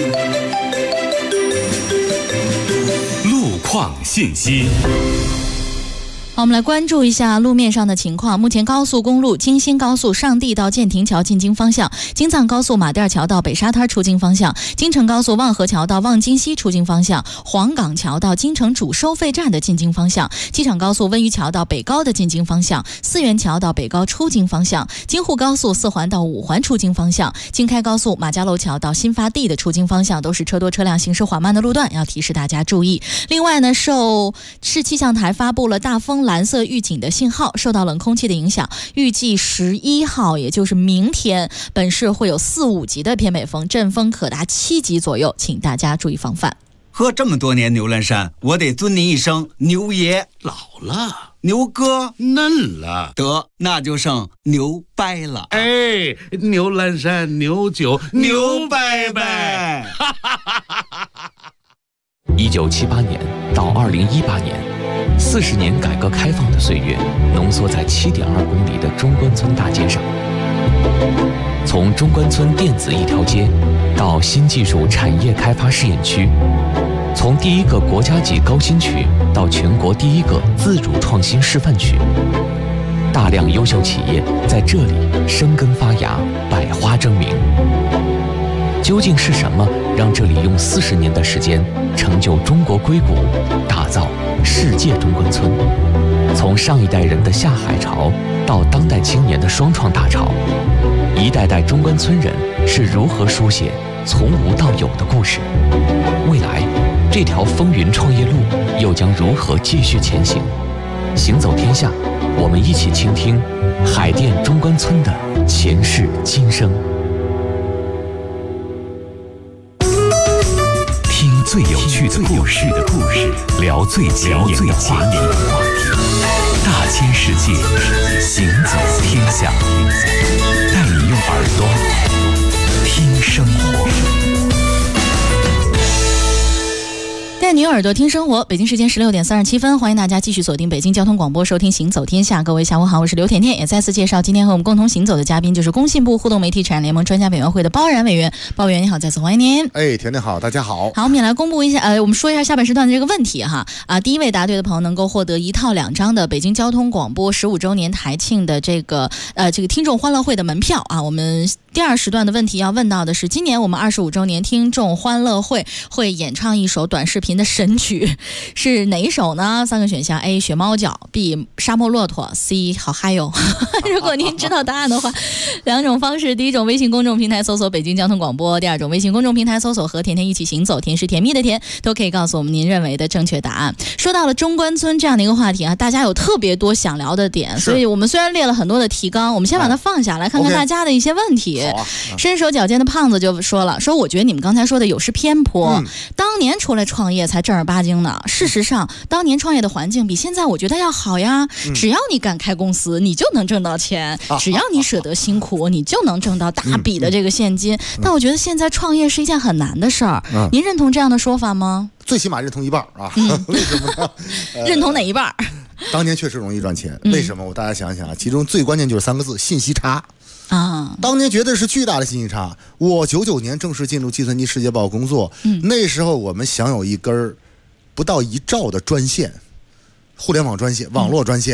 路况信息。 好，我们来关注一下路面上的情况。目前高速公路京新高速上地到建亭桥进京方向，京藏高速马甸桥到北沙滩出京方向，京承高速望河桥到望京西出京方向，黄岗桥到京承主收费站的进京方向，机场高速温榆桥到北高的进京方向，四元桥到北高出京方向，京沪高速四环到五环出京方向，京开高速马家楼桥到新发地的出京方向都是车多车辆行驶缓慢的路段，要提示大家注意。另外呢，受市气象台发布了大风蓝色预警的信号，受到冷空气的影响，预计11号也就是明天，本市会有4、5级的偏北风，阵风可达7级左右，请大家注意防范。 喝这么多年牛栏山，我得尊您一声牛爷。 老了， 牛哥嫩了， 得那就剩牛掰了。 哎，牛栏山牛酒牛掰掰。 1978年到2018年，40年改革开放的岁月浓缩在7.2公里的中关村大街上。从中关村电子一条街到新技术产业开发试验区，从第一个国家级高新区到全国第一个自主创新示范区，大量优秀企业在这里生根发芽，百花争鸣。究竟是什么让这里用40年的时间成就中国硅谷，打造世界中关村？从上一代人的下海潮到当代青年的双创大潮，一代代中关村人是如何书写从无到有的故事？未来这条风云创业路又将如何继续前行？行走天下，我们一起倾听海淀中关村的前世今生。 最有趣的故事，聊最前沿的话题，大千世界，行走天下，带你用耳朵听生活。 带你用耳朵听生活，北京时间16点37分，欢迎大家继续锁定北京交通广播收听行走天下。各位下午好，我是刘甜甜，也再次介绍今天和我们共同行走的嘉宾就是工信部互动媒体产业联盟专家委员会的包然委员。包委员你好，再次欢迎您。 哎，甜甜好，大家好。 好，我们也来公布一下，我们说一下下半时段的这个问题哈。第一位答对的朋友能够获得1套2张的北京交通广播15周年台庆的这个听众欢乐会的门票啊。我们第二时段的问题要问到的是，今年我们25周年听众欢乐会会演唱一首短视频的神曲，是哪一首呢？3个选项 ：A. 雪猫叫 ，B. 沙漠骆驼 ，C. 好嗨哟。如果您知道答案的话，2种方式：第一种微信公众平台搜索北京交通广播，第二种微信公众平台搜索和甜甜一起行走，甜是甜蜜的甜，都可以告诉我们您认为的正确答案。说到了中关村这样的一个话题啊，大家有特别多想聊的点，所以我们虽然列了很多的提纲，我们先把它放下来，看看大家的一些问题。身手矫健的胖子就说了，说我觉得你们刚才说的有失偏颇，当年出来创业才正儿八经呢。事实上当年创业的环境比现在我觉得要好呀，只要你敢开公司你就能挣到钱，只要你舍得辛苦你就能挣到大笔的这个现金。但我觉得现在创业是一件很难的事儿，您认同这样的说法吗？ 最起码认同一半啊。为什么呢？ 认同哪一半？ 当年确实容易赚钱，为什么？大家想想啊，其中最关键就是3个字：信息差。当年绝对是巨大的信息差。我99年正式进入计算机世界报工作，那时候我们享有一根不到1兆的专线，互联网专线、网络专线。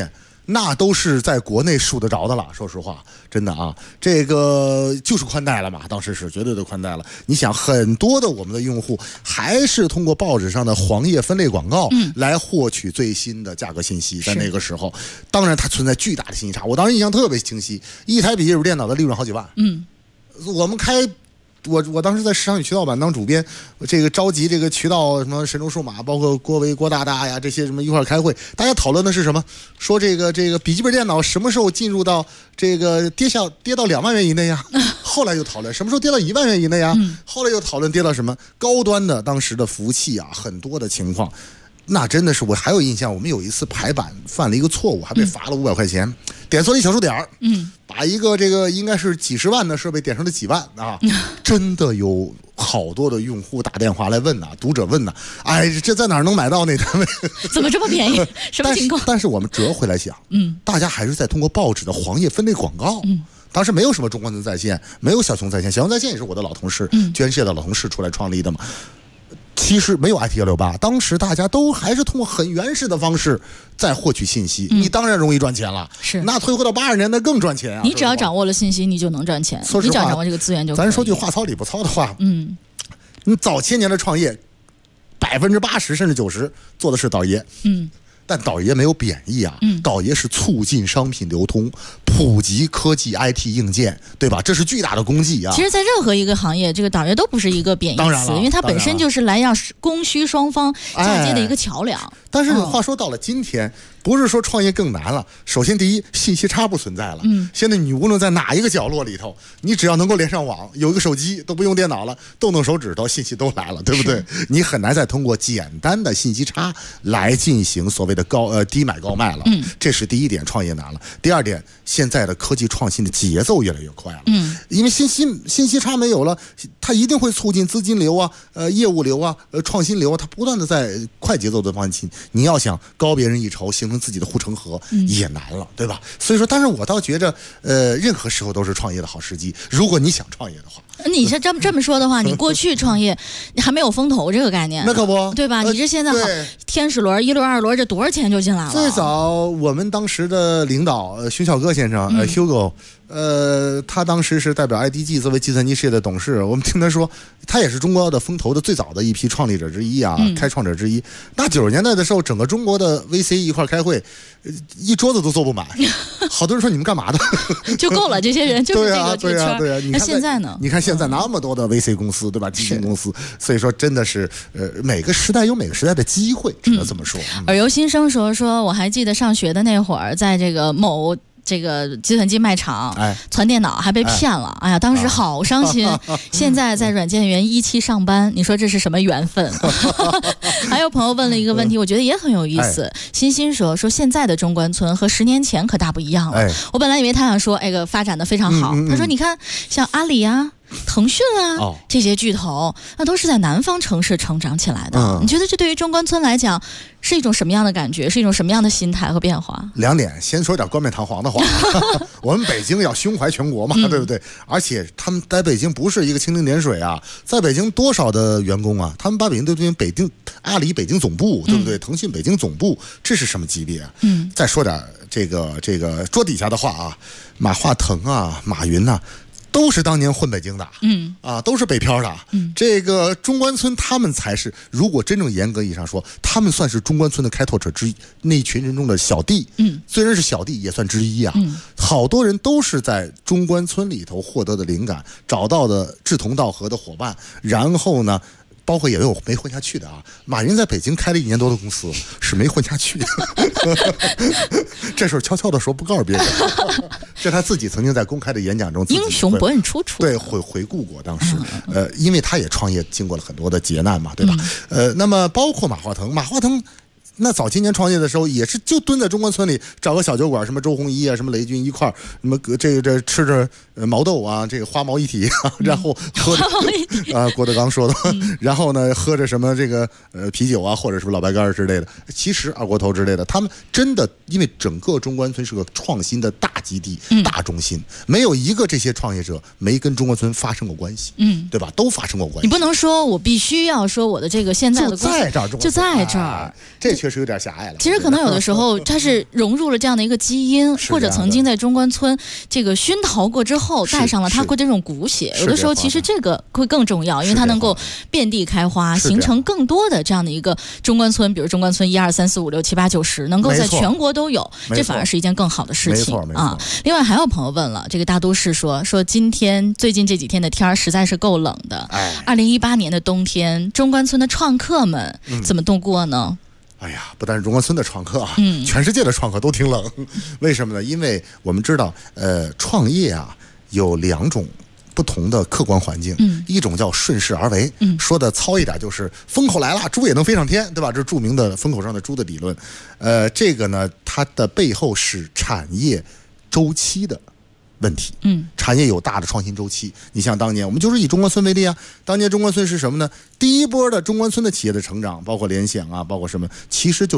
那都是在国内数得着的了。说实话，真的啊，这个就是宽带了嘛，当时是绝对的宽带了。你想，很多的我们的用户还是通过报纸上的黄页分类广告来获取最新的价格信息。在那个时候，当然它存在巨大的信息差。我当时印象特别清晰，一台笔记本电脑的利润好几万。我们我当时在市场与渠道版当主编，这个召集这个渠道什么神州数码，包括郭维、郭大大呀这些什么一块开会，大家讨论的是什么？说这个笔记本电脑什么时候进入到这个跌到2万元以内呀？后来又讨论什么时候跌到1万元以内呀？后来又讨论跌到什么高端的当时的服务器啊，很多的情况。那真的是我还有印象，我们有一次排版犯了一个错误，还被罚了500块钱，点错了一小数点把一个这个应该是几十万的设备点成了几万啊！真的有好多的用户打电话来问呐，读者问呐，哎，这在哪儿能买到那单位？ 怎么这么便宜？什么情况？ 但是我们折回来想，大家还是在通过报纸的黄页分类广告。当时没有什么中关村在线，没有小熊在线，小熊在线也是我的老同事，捐械的老同事出来创立的嘛。其实没有 IT168，当时大家都还是通过很原始的方式在获取信息，你当然容易赚钱了。是，那退回到80年代更赚钱啊！ 你只要掌握了信息，你就能赚钱。你只要掌握这个资源就可以。 咱说句话糙理不糙的话，你早些年的创业，80%甚至90%做的是倒爷。但倒爷没有贬义啊，倒爷是促进商品流通，普及科技 IT 硬件，对吧？这是巨大的功绩啊。 其实，在任何一个行业，这个倒爷都不是一个贬义词，因为它本身就是来让供需双方嫁接的一个桥梁。 但是话说到了今天，不是说创业更难了。首先，第一，信息差不存在了。现在你无论在哪一个角落里头，你只要能够连上网，有一个手机，都不用电脑了，动动手指头，信息都来了，对不对？你很难再通过简单的信息差来进行所谓的低买高卖了。这是第一点，创业难了。第二点，现在的科技创新的节奏越来越快了。因为信息差没有了，它一定会促进资金流啊、业务流啊、创新流啊，它不断的在快节奏的方向。你要想高别人一筹，形成自己的护城河也难了，对吧？所以说，但是我倒觉着，任何时候都是创业的好时机。如果你想创业的话， 你是这么说的话，你过去创业，你还没有风投这个概念， 那可不， 对吧？你这现在好，天使轮、1轮、2轮，这多少钱就进来了？ 最早我们当时的领导徐小歌先生，Hugo。他当时是代表 IDG 作为计算机事业的董事，我们听他说，他也是中国的风投的最早的一批创立者之一啊，开创者之一。那90年代的时候，整个中国的 VC 一块开会，一桌子都坐不满，好多人说你们干嘛的？ 就够了，这些人就是这个对啊。 那现在呢？ 你看现在那么多的 VC 公司，对吧？基金公司，所以说真的是每个时代有每个时代的机会，只能这么说。 耳由心生说，我还记得上学的那会儿，在这个某这个计算机卖场传电脑还被骗了，哎呀，当时好伤心。现在在软件园17上班，你说这是什么缘分？还有朋友问了一个问题，我觉得也很有意思。欣欣说现在的中关村和10年前可大不一样了。我本来以为他想说，哎个发展的非常好。他说你看，像阿里啊、腾讯啊这些巨头，那都是在南方城市成长起来的。你觉得这对于中关村来讲是一种什么样的感觉？是一种什么样的心态和变化 ？2点，先说点冠冕堂皇的话。我们北京要胸怀全国嘛，对不对？而且他们在北京不是一个蜻蜓点水啊，在北京多少的员工啊？他们把北京对阿里北京总部，对不对？腾讯北京总部，这是什么级别啊？再说点这个桌底下的话啊，马化腾啊，马云呐。都是当年混北京的，都是北漂的。这个中关村他们才是，如果真正严格意义上说，他们算是中关村的开拓者之一，那一群人中的小弟。虽然是小弟，也算之一啊。好多人都是在中关村里头获得的灵感，找到的志同道合的伙伴，然后呢。包括也有没混下去的啊，马云在北京开了1年多的公司，是没混下去。这事儿悄悄的说，不告诉别人。这他自己曾经在公开的演讲中， 英雄不问出处。 对，回顾过当时，因为他也创业，经过了很多的劫难嘛，对吧？那么包括马化腾。那早些年创业的时候，也是就蹲在中关村里找个小酒馆，什么周鸿祎啊，什么雷军一块儿，什么这吃着毛豆啊，这个花毛一体啊，然后喝着郭德纲说的，然后呢喝着什么这个啤酒啊，或者是老白干之类的，其实二锅头之类的，他们真的因为整个中关村是个创新的大基地、大中心，没有一个这些创业者没跟中关村发生过关系，对吧？都发生过关系。 你不能说我必须要说我的这个现在的就在这儿， 就在这儿， 这确确实有点狭隘了。 其实可能有的时候它是融入了这样的一个基因，或者曾经在中关村这个熏陶过之后，带上了它会这种骨血。有的时候其实这个会更重要，因为它能够遍地开花，形成更多的这样的一个中关村，比如中关村1、2、3、4、5、6、7、8、9、10，能够在全国都有，这反而是一件更好的事情啊。另外还有朋友问了，这个大都市说最近这几天的天实在是够冷的。2018年的冬天，中关村的创客们怎么度过呢？ 哎呀，不但是中关村的创客啊，全世界的创客都挺冷。为什么呢？因为我们知道，创业啊有2种不同的客观环境，一种叫顺势而为，说的糙一点就是风口来了，猪也能飞上天，对吧？这是著名的风口上的猪的理论。这个呢，它的背后是产业周期的问题。产业有大的创新周期。你像当年，我们就是以中关村为例啊，当年中关村是什么呢？第一波的中关村的企业的成长，包括联想啊，包括什么，其实就是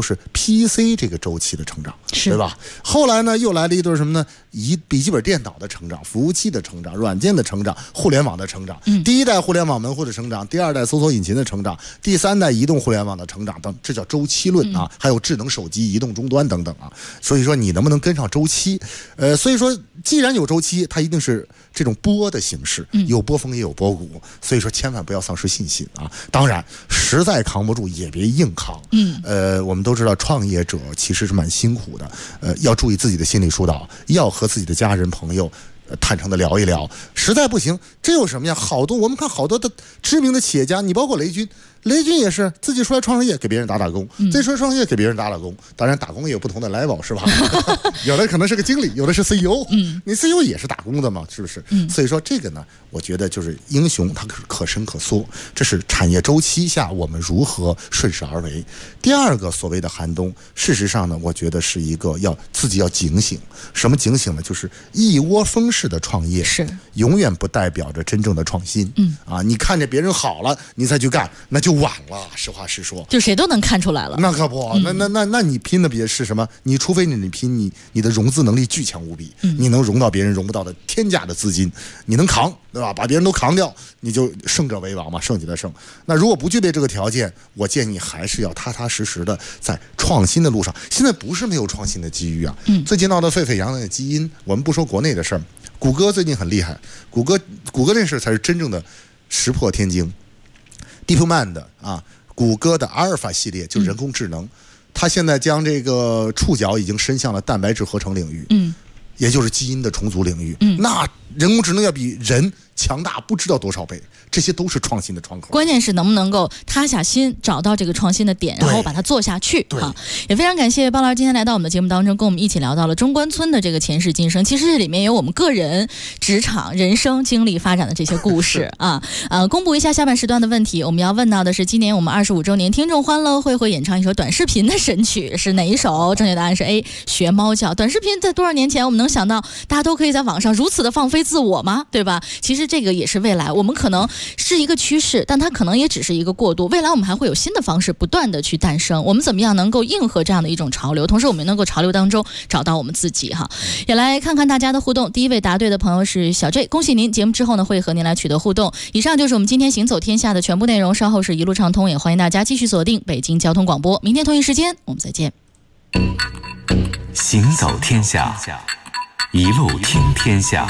PC 这个周期的成长，对吧？后来呢，又来了一对什么呢？以笔记本电脑的成长、服务器的成长、软件的成长、互联网的成长。第一代互联网门户的成长，第2代搜索引擎的成长，第3代移动互联网的成长等，这叫周期论啊。还有智能手机、移动终端等等啊。所以说你能不能跟上周期？所以说既然有周期，它一定是这种波的形式，有波峰也有波谷。所以说千万不要丧失信心啊。当然，实在扛不住也别硬扛。我们都知道创业者其实是蛮辛苦的，要注意自己的心理疏导，要和自己的家人朋友坦诚的聊一聊。实在不行，这有什么呀？我们看好多的知名的企业家，你包括雷军也是自己出来创业，给别人打工；自己出来创业，给别人打工。当然，打工也有不同的 level， 是吧？有的可能是个经理，有的是 CEO。你 CEO 也是打工的嘛，是不是？所以说这个呢，我觉得就是英雄他可伸可缩，这是产业周期下我们如何顺势而为。第2个所谓的寒冬，事实上呢，我觉得是一个自己要警醒。什么警醒呢？就是一窝蜂式的创业是永远不代表着真正的创新。你看见别人好了，你再去干，那就晚了。实话实说， 就谁都能看出来了。 那可不，那你拼的别是什么？你除非你拼你的融资能力巨强无比，你能融到别人融不到的天价的资金，你能扛，对吧？把别人都扛掉，你就胜者为王嘛，胜者的胜。那如果不具备这个条件，我建议还是要踏踏实实的在创新的路上。现在不是没有创新的机遇啊，最近闹得沸沸扬扬的基因，我们不说国内的事儿，谷歌最近很厉害，谷歌这事才是真正的石破天惊。DeepMind 啊，谷歌的阿尔法系列就是人工智能，它现在将这个触角已经伸向了蛋白质合成领域，也就是基因的重组领域。那人工智能要比人强大不知道多少倍，这些都是创新的窗口。 关键是能不能够塌下心，找到这个创新的点，然后把它做下去啊！也非常感谢包老师今天来到我们的节目当中，跟我们一起聊到了中关村的这个前世今生。其实这里面有我们个人、职场、人生经历发展的这些故事啊。公布一下下半时段的问题，我们要问到的是今年我们25周年听众欢乐会会演唱一首短视频的神曲是哪一首？正确答案是 A， 学猫叫。短视频在多少年前我们能想到大家都可以在网上如此的放飞自我吗？对吧？其实这个也是未来，我们可能是一个趋势，但它可能也只是一个过渡。未来我们还会有新的方式不断的去诞生，我们怎么样能够应和这样的一种潮流，同时我们能够潮流当中找到我们自己哈。也来看看大家的互动，第一位答对的朋友是小 J， 恭喜您，节目之后呢会和您来取得互动。以上就是我们今天行走天下的全部内容，稍后是一路畅通，也欢迎大家继续锁定北京交通广播，明天同一时间我们再见。 行走天下，一路听天下。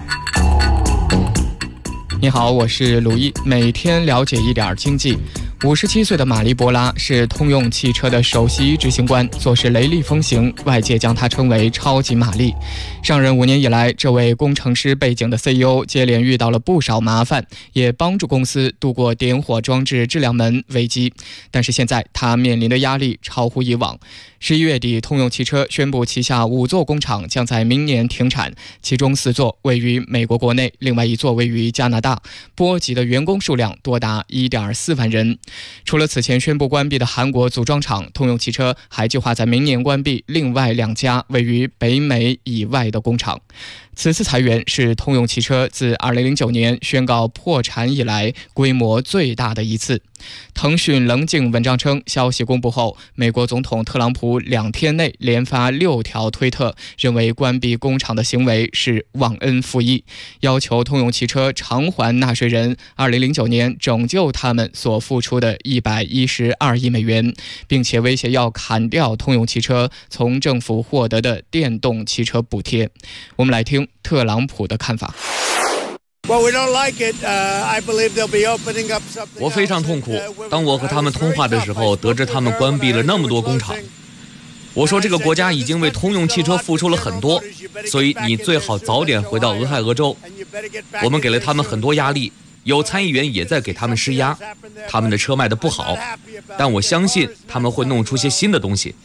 你好，我是鲁毅，每天了解一点经济。57岁的玛丽·博拉是通用汽车的首席执行官，做事雷厉风行，外界将她称为超级玛丽。上任5年以来，这位工程师背景的 CEO 接连遇到了不少麻烦，也帮助公司度过点火装置质量门危机。但是现在他面临的压力超乎以往。11月底，通用汽车宣布旗下5座工厂将在明年停产，其中4座位于美国国内，另外1座位于加拿大，波及的员工数量多达 1.4 万人。除了此前宣布关闭的韩国组装厂，通用汽车还计划在明年关闭另外2家位于北美以外的工厂。 此次裁员是通用汽车自2009年宣告破产以来规模最大的一次。腾讯棱镜文章称，消息公布后，美国总统特朗普2天内连发6条推特，认为关闭工厂的行为是忘恩负义，要求通用汽车偿还纳税人2009年拯救他们所付出的112亿美元，并且威胁要砍掉通用汽车从政府获得的电动汽车补贴。我们来听特朗普的看法。 我非常痛苦，当我和他们通话的时候，得知他们关闭了那么多工厂。我说这个国家已经为通用汽车付出了很多，所以你最好早点回到俄亥俄州。我们给了他们很多压力，有参议员也在给他们施压，他们的车卖得不好，但我相信他们会弄出些新的东西。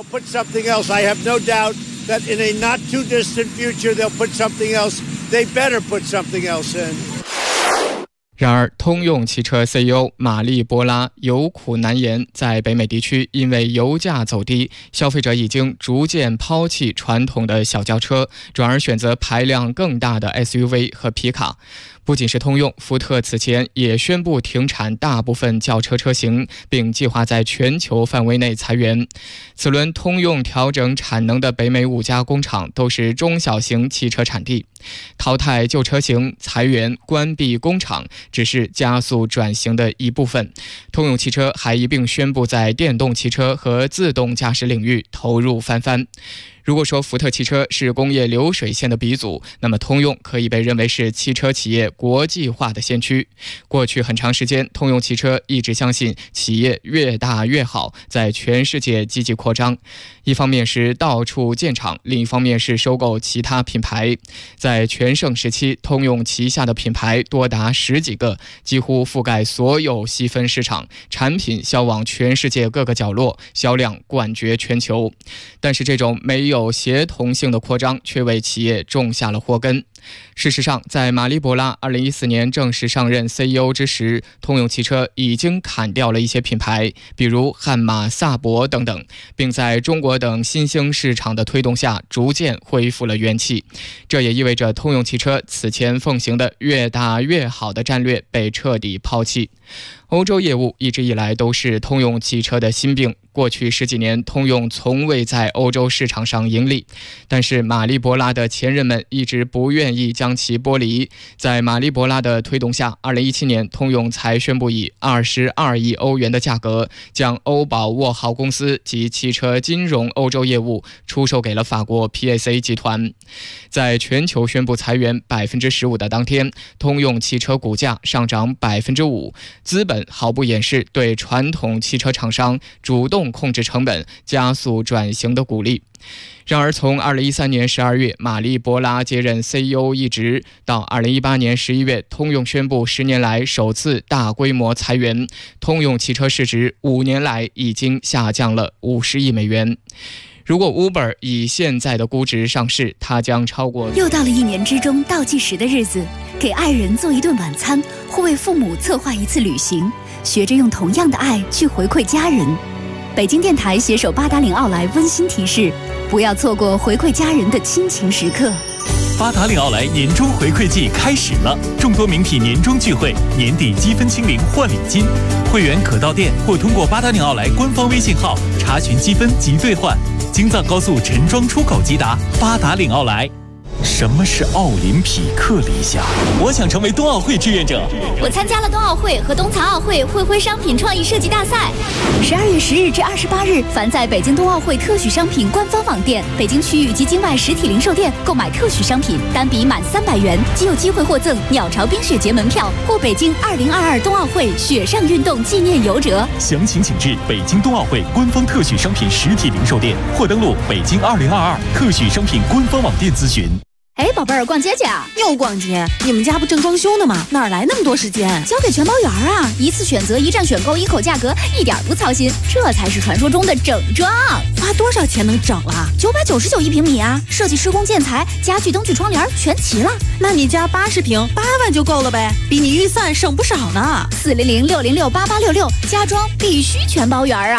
然而，通用汽车 CEO 马利波拉有苦难言，在北美地区，因为油价走低，消费者已经逐渐抛弃传统的小轿车，转而选择排量更大的 SUV 和皮卡。不仅是通用，福特此前也宣布停产大部分轿车车型，并计划在全球范围内裁员。此轮通用调整产能的北美5家工厂都是中小型汽车产地。淘汰旧车型、裁员、关闭工厂只是加速转型的一部分。通用汽车还一并宣布在电动汽车和自动驾驶领域投入翻番。如果说福特汽车是工业流水线的鼻祖，那么通用可以被认为是汽车企业国际化的先驱。过去很长时间，通用汽车一直相信企业越大越好，在全世界积极扩张。一方面是到处建厂，另一方面是收购其他品牌。在全盛时期，通用旗下的品牌多达10几个，几乎覆盖所有细分市场，产品销往全世界各个角落，销量冠绝全球。但是这种没有协同性的扩张却为企业种下了祸根。事实上，在马利博拉2014年正式上任 CEO 之时，通用汽车已经砍掉了一些品牌，比如悍马、萨博等等，并在中国等新兴市场的推动下逐渐恢复了元气。这也意味着通用汽车此前奉行的越大越好的战略被彻底抛弃。欧洲业务一直以来都是通用汽车的心病，过去10几年，通用从未在欧洲市场上盈利，但是马利博拉的前任们一直不愿意将其剥离。在马利博拉的推动下，2017年，通用才宣布以22亿欧元的价格，将欧宝沃豪公司及汽车金融欧洲业务出售给了法国 PSA 集团。在全球宣布裁员15%的当天，通用汽车股价上涨5%，资本毫不掩饰对传统汽车厂商主动控制成本、加速转型的鼓励。然而，从2013年12月马利博拉接任 CEO 一职，到2018年11月，通用宣布10年来首次大规模裁员，通用汽车市值5年来已经下降了50亿美元。如果 Uber 以现在的估值上市，它将超过。 又到了1年之中倒计时的日子，给爱人做一顿晚餐，或为父母策划一次旅行，学着用同样的爱去回馈家人。北京电台携手八达岭奥莱温馨提示，不要错过回馈家人的亲情时刻。 八达岭奥莱年终回馈季开始了，众多名品年终聚会，年底积分清零换礼金，会员可到店或通过八达岭奥莱官方微信号查询积分及兑换。京藏高速陈庄出口即达，八达岭奥莱。什么是奥林匹克理想？我想成为冬奥会志愿者。 我参加了冬奥会和冬残奥会会徽商品创意设计大赛。12月10日至28日，凡在北京冬奥会特许商品官方网店、北京区域及境外实体零售店购买特许商品，单笔满300元，即有机会获赠鸟巢冰雪节门票或北京2022冬奥会雪上运动纪念游折。 详情请至北京冬奥会官方特许商品实体零售店，或登录北京2022特许商品官方网店咨询。 哎，宝贝儿，逛街去啊？ 又逛街？你们家不正装修呢吗？哪来那么多时间？ 交给全包园啊！一次选择，一站选购，一口价格，一点不操心，这才是传说中的整装。 花多少钱能整了 ？999一平米啊！设计、施工、建材、家具、灯具、窗帘全齐了。 那你家80平，8万就够了呗，比你预算省不少呢。 400-606-8866，家装必须全包园啊！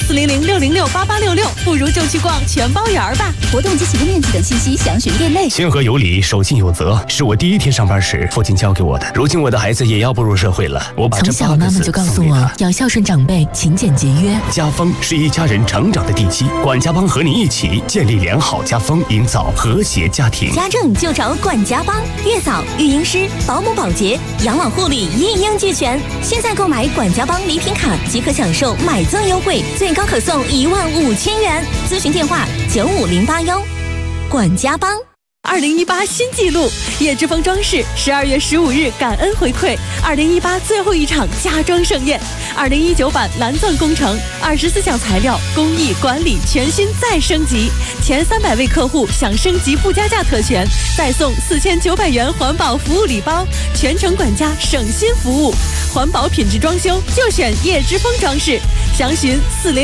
400-606-8866，不如就去逛全包园吧。 活动及起步面积等信息详询店内。 谦和有礼，守信有责，是我第一天上班时父亲教给我的。如今我的孩子也要步入社会了，我把这从小妈妈就告诉我要孝顺长辈，勤俭节约。 家风是一家人成长的地基，管家帮和你一起建立良好家风，营造和谐家庭。 家政就找管家帮，月嫂、育婴师、保姆、保洁、养老护理一应俱全。现在购买管家帮礼品卡即可享受买赠优惠，最高可送15000元。咨询电话95081。管家帮。 2018新纪录，叶之峰装饰12月15日感恩回馈2018最后一场家装盛宴，2019版蓝钻工程，24项材料工艺管理全新再升级，前300位客户享升级不加价特权，再送4900元环保服务礼包，全程管家省心服务，环保品质装修就选叶之峰装饰，详询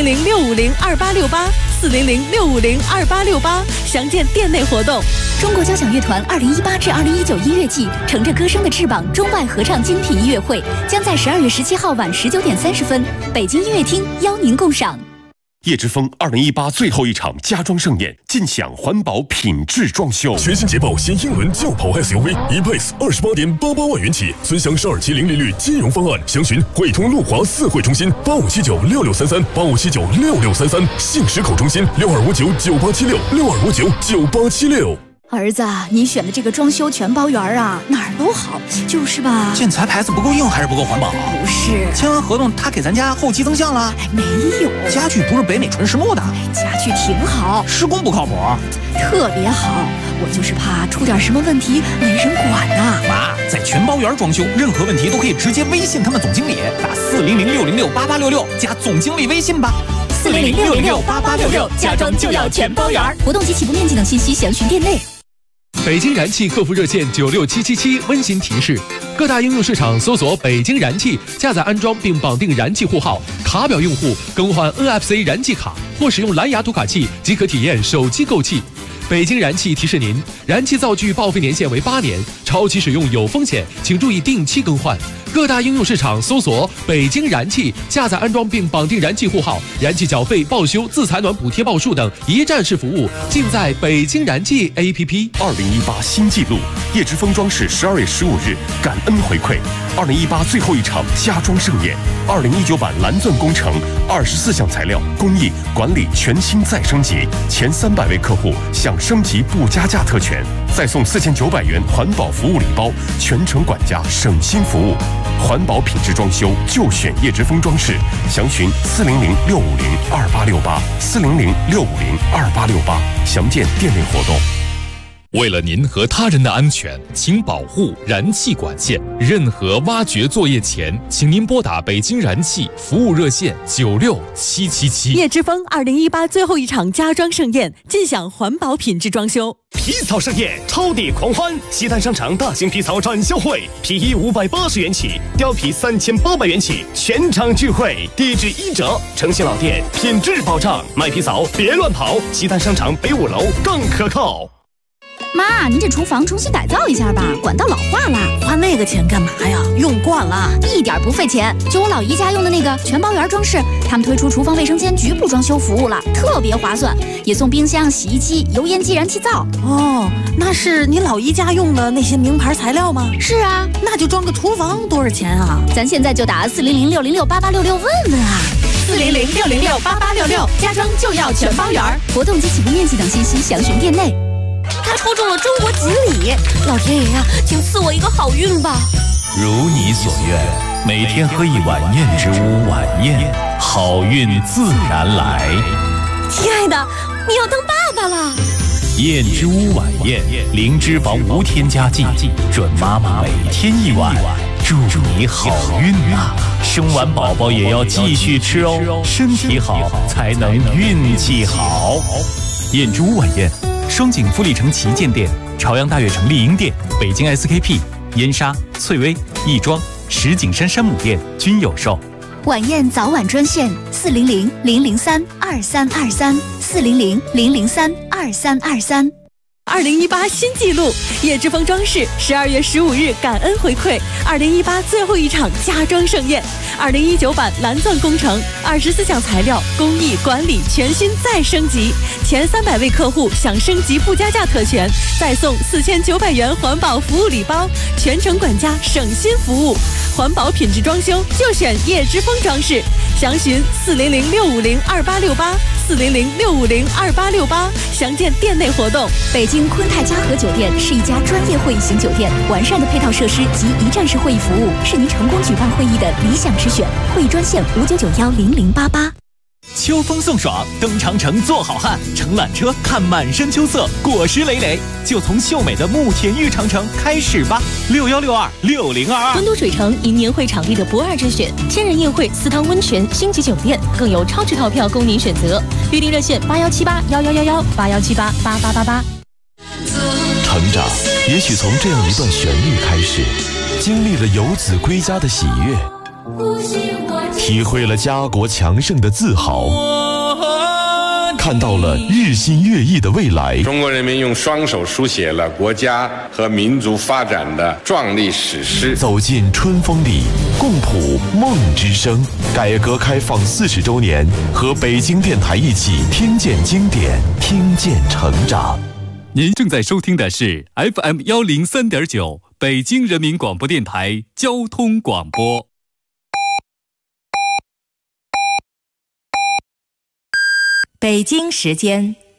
400-650-2868，400-650-2868，详见店内活动。 中国交响乐团2018至2019音乐季，乘着歌声的翅膀，中外合唱精品音乐会将在12月17号晚19点30分，北京音乐厅邀您共赏。 叶之峰2018最后一场家装盛宴，尽享环保品质装修。 全新捷豹新英伦轿跑 SUV E-Pace 28.88万元起，尊享12期零利率金融方案，详询汇通路华4汇中心85796633，85796633，信实口中心62599876，62599876。 儿子，你选的这个装修全包园啊，哪儿都好，就是吧， 建材牌子不够硬还是不够环保？ 不是， 签完合同他给咱家后期增项了？ 没有， 家具不是北美纯实木的， 家具挺好， 施工不靠谱， 特别好，我就是怕出点什么问题没人管呐。 妈，在全包园装修，任何问题都可以直接微信他们总经理，打400-606-8866加总经理微信吧。 400-606-8866，家装就要全包园。 活动及起步面积等信息详询店内。 北京燃气客服热线96777温馨提示：各大应用市场搜索北京燃气，下载安装并绑定燃气户号，卡表用户更换 NFC 燃气卡或使用蓝牙读卡器即可体验手机购气。北京燃气提示您，燃气灶具报废年限为8年，超期使用有风险，请注意定期更换。各大应用市场搜索北京燃气，下载安装并绑定燃气户号，燃气缴费、报修、自采暖补贴报数等一站式服务尽在北京燃气 APP。 2018新纪录，叶之峰装饰12月15日感恩回馈2018最后一场家装盛宴，2019版蓝钻工程24项材料工艺管理全新再升级，前300位客户享升级不加价特权，再送4900元环保服务礼包，全程管家省心服务。环保品质装修就选叶之峰装饰，详询400-650-2868，400-650-2868，详见店内活动。 为了您和他人的安全，请保护燃气管线。任何挖掘作业前，请您拨打北京燃气服务热线96777。 叶之峰2018最后一场家装盛宴，尽享环保品质装修。 皮草盛宴，超抵狂欢！西单商场大型皮草展销会，皮衣580元起，貂皮3800元起，全场聚会，地址1折，诚信老店，品质保障，卖皮草别乱跑，西单商场北5楼更可靠。 妈，您这厨房重新改造一下吧，管道老化了。 花那个钱干嘛呀？用惯了， 一点不费钱。就我老姨家用的那个全包园装饰，他们推出厨房卫生间局部装修服务了，特别划算，也送冰箱、洗衣机、油烟机、燃气灶。 哦，那是你老姨家用的那些名牌材料吗？ 是啊， 那就装个厨房多少钱啊？ 咱现在就打400-606-8866问问啊。 400-606-8866，家装就要全包园。 活动及起步面积等信息详询店内。 他抽中了中国锦鲤，老天爷呀，请赐我一个好运吧！ 如你所愿，每天喝一碗燕之屋晚宴，好运自然来。 亲爱的，你要当爸爸了！ 燕之屋晚宴，零脂肪无添加剂，准妈妈每天一碗，祝你好运啊！生完宝宝也要继续吃哦，身体好才能运气好。 燕之屋晚宴。双井富力城旗舰店、朝阳大悦城丽婴店、北京 SKP、燕莎、翠微、亦庄、石景山山姆店均有售。 晚宴早晚专线400-003-2323，400-003-2323。 2018新纪录，叶之峰装饰12月15日感恩回馈2018最后一场家装盛宴，2019版蓝钻工程，24项材料工艺管理全新再升级，前300位客户享升级附加价特权，再送4900元环保服务礼包，全程管家省心服务，环保品质装修就选叶之峰装饰，详询400-650-2868，400-650-2868，详见店内活动。 北京昆泰嘉禾酒店是一家专业会议型酒店，完善的配套设施及一站式会议服务是您成功举办会议的理想之选。会议专线59910088。 秋风送爽，登长城做好汉，乘缆车看满山秋色，果实累累，就从秀美的慕田峪长城开始吧。61626022。 温都水城迎年会场地的不二之选，千人宴会、4汤温泉、星级酒店，更有超值套票供您选择。预订热线8178111181788888。 成长也许从这样一段旋律开始，经历了游子归家的喜悦，体会了家国强盛的自豪，看到了日新月异的未来。 中国人民用双手书写了国家和民族发展的壮丽史诗。 走进春风里，共谱梦之声。改革开放40周年，和北京电台一起听见经典，听见成长。 您正在收听的是 FM103.9 北京人民广播电台交通广播。 北京时间